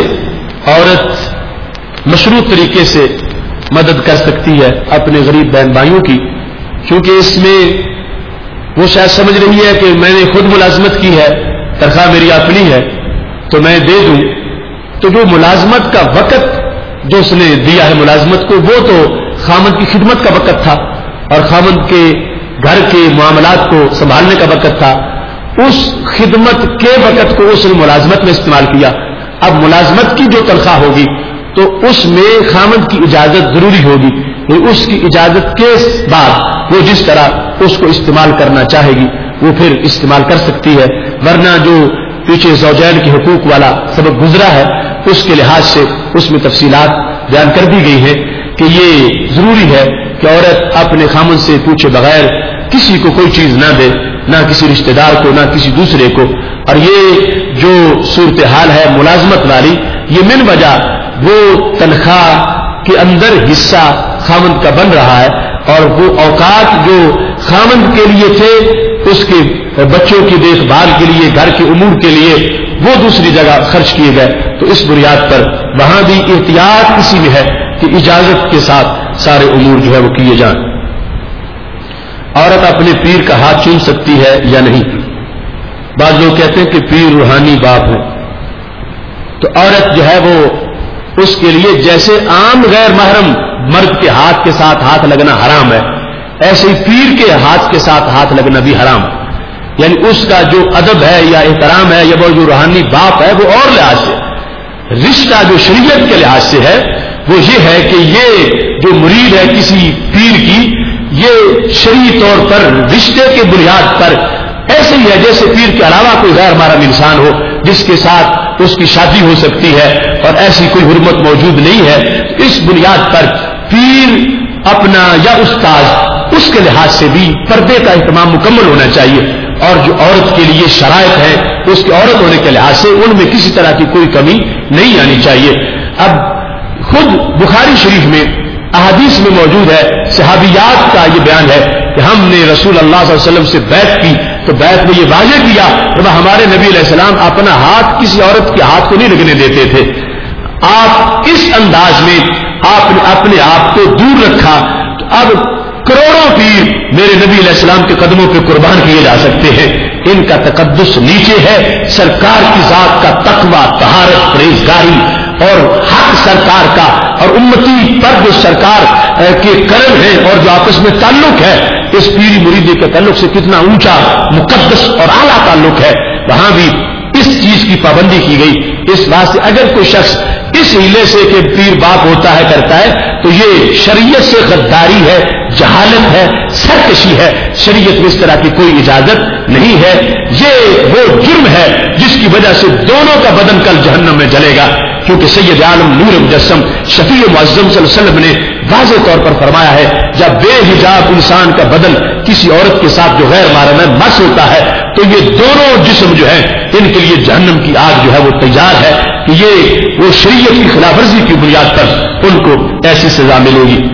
Speaker 1: عورت مشروط طریقے سے مدد کر سکتی ہے اپنے غریب بہن بھائیوں کی, کیونکہ اس میں وہ شاید سمجھ رہی ہے کہ میں نے خود ملازمت کی ہے, تنخواہ میری اپنی ہے تو میں دے دوں. تو جو ملازمت کا وقت جو اس نے دیا ہے ملازمت کو, وہ تو خاوند کی خدمت کا وقت تھا اور خاوند کے گھر کے معاملات کو سنبھالنے کا وقت تھا. اس خدمت کے وقت کو اس نے ملازمت میں استعمال کیا. اب ملازمت کی جو تنخواہ ہوگی تو اس میں خاوند کی اجازت ضروری ہوگی, اس کی اجازت کے بعد وہ جس طرح اس کو استعمال کرنا چاہے گی وہ پھر استعمال کر سکتی ہے. ورنہ جو پیچھے زوجین کے حقوق والا سبق گزرا ہے اس کے لحاظ سے اس میں تفصیلات بیان کر دی گئی ہیں کہ یہ ضروری ہے کہ عورت اپنے خامن سے پوچھے بغیر کسی کو کوئی چیز نہ دے, نہ کسی رشتہ دار کو نہ کسی دوسرے کو. اور یہ جو صورتحال ہے ملازمت والی, یہ من وجہ وہ تنخواہ کے اندر حصہ خامن کا بن رہا ہے اور وہ اوقات جو خامن کے لیے تھے اس کے بچوں کی دیکھ بھال کے لیے گھر کے امور کے لیے وہ دوسری جگہ خرچ کیے گئے. تو اس بنیاد پر وہاں بھی احتیاط اسی میں ہے کہ اجازت کے ساتھ سارے امور جو ہے وہ کیے جائیں. عورت اپنے پیر کا ہاتھ چوم سکتی ہے یا نہیں؟ بعض لوگ کہتے ہیں کہ پیر روحانی باپ ہے, تو عورت جو ہے وہ اس کے لیے جیسے عام غیر محرم مرد کے ہاتھ کے ساتھ ہاتھ لگنا حرام ہے, ایسے ہی پیر کے ہاتھ کے ساتھ ہاتھ لگنا بھی حرام ہے. یعنی اس کا جو ادب ہے یا احترام ہے یا وہ جو روحانی باپ ہے وہ اور لحاظ سے, رشتہ جو شریعت کے لحاظ سے ہے وہ یہ ہے کہ یہ جو مرید ہے کسی پیر کی, یہ شرعی طور پر رشتے کے بنیاد پر ایسے ہی ہے جیسے پیر کے علاوہ کوئی غیر محرم انسان ہو جس کے ساتھ اس کی شادی ہو سکتی ہے اور ایسی کوئی حرمت موجود نہیں ہے. اس بنیاد پر پیر اپنا یا استاد اس کے لحاظ سے بھی پردے کا اہتمام مکمل ہونا چاہیے, اور جو عورت کے لیے شرائط ہے اس کے عورت ہونے کے لحاظ سے ان میں کسی طرح کی کوئی کمی نہیں آنی چاہیے. اب خود بخاری شریف میں احادیث میں موجود ہے, صحابیات کا یہ بیان ہے کہ ہم نے رسول اللہ صلی اللہ علیہ وسلم سے بیعت کی تو بیعت میں یہ واضح کیا کہ ہمارے نبی علیہ السلام اپنا ہاتھ کسی عورت کے ہاتھ کو نہیں لگنے دیتے تھے. آپ اس انداز میں آپ نے اپنے آپ کو دور رکھا تو اب کروڑوں پیر میرے نبی علیہ السلام کے قدموں پہ قربان کیے جا سکتے ہیں. ان کا تقدس نیچے ہے, سرکار کی ذات کا تقوی, طہارت, پرہیزگاری اور حق سرکار کا اور امتی پر جو سرکار کے کرم ہے اور جو آپس میں تعلق ہے, اس پیری مریدی کے تعلق سے کتنا اونچا, مقدس اور اعلیٰ تعلق ہے, وہاں بھی اس چیز کی پابندی کی گئی. اس بات سے اگر کوئی شخص اس ہیلے سے کہ پیر باپ ہوتا ہے کرتا ہے تو یہ شریعت سے غداری ہے, جہالت ہے, سرکشی ہے. شریعت میں اس طرح کی کوئی اجازت نہیں ہے. یہ وہ جرم ہے جس کی وجہ سے دونوں کا بدن کل جہنم میں جلے گا, کیونکہ سید عالم نور مجسم شفیع معظم صلی اللہ علیہ وسلم نے واضح طور پر فرمایا ہے جب بے حجاب انسان کا بدن کسی عورت کے ساتھ جو غیر محرم ہے مس ہوتا ہے تو یہ دونوں جسم جو ہے ان کے لیے جہنم کی آگ جو ہے وہ تیار ہے کہ یہ وہ شریعت کی خلاف ورزی کی بنیاد پر ان کو ایسی سزا ملے گی.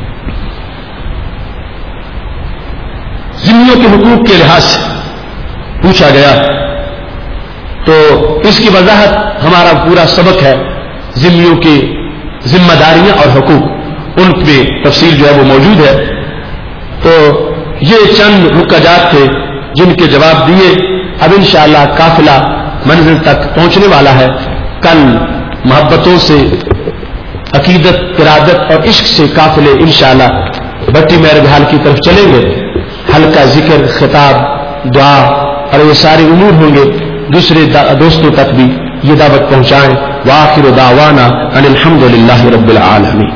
Speaker 1: ذمیوں کے حقوق کے لحاظ سے پوچھا گیا تو اس کی وضاحت ہمارا پورا سبق ہے. ذمیوں کی ذمہ داریاں اور حقوق ان میں تفصیل جو ہے وہ موجود ہے. تو یہ چند رکاجات تھے جن کے جواب دیے. اب انشاءاللہ قافلہ منزل تک پہنچنے والا ہے. کل محبتوں سے, عقیدت, ارادت اور عشق سے قافلے انشاءاللہ بٹی میربحال کی طرف چلیں گے. ہلکا ذکر, خطاب, دعا اور یہ سارے امور ہوں گے. دوسرے دوستوں تک بھی یہ دعوت پہنچائیں. وآخر دعوانا ان الحمد للہ رب العالمین.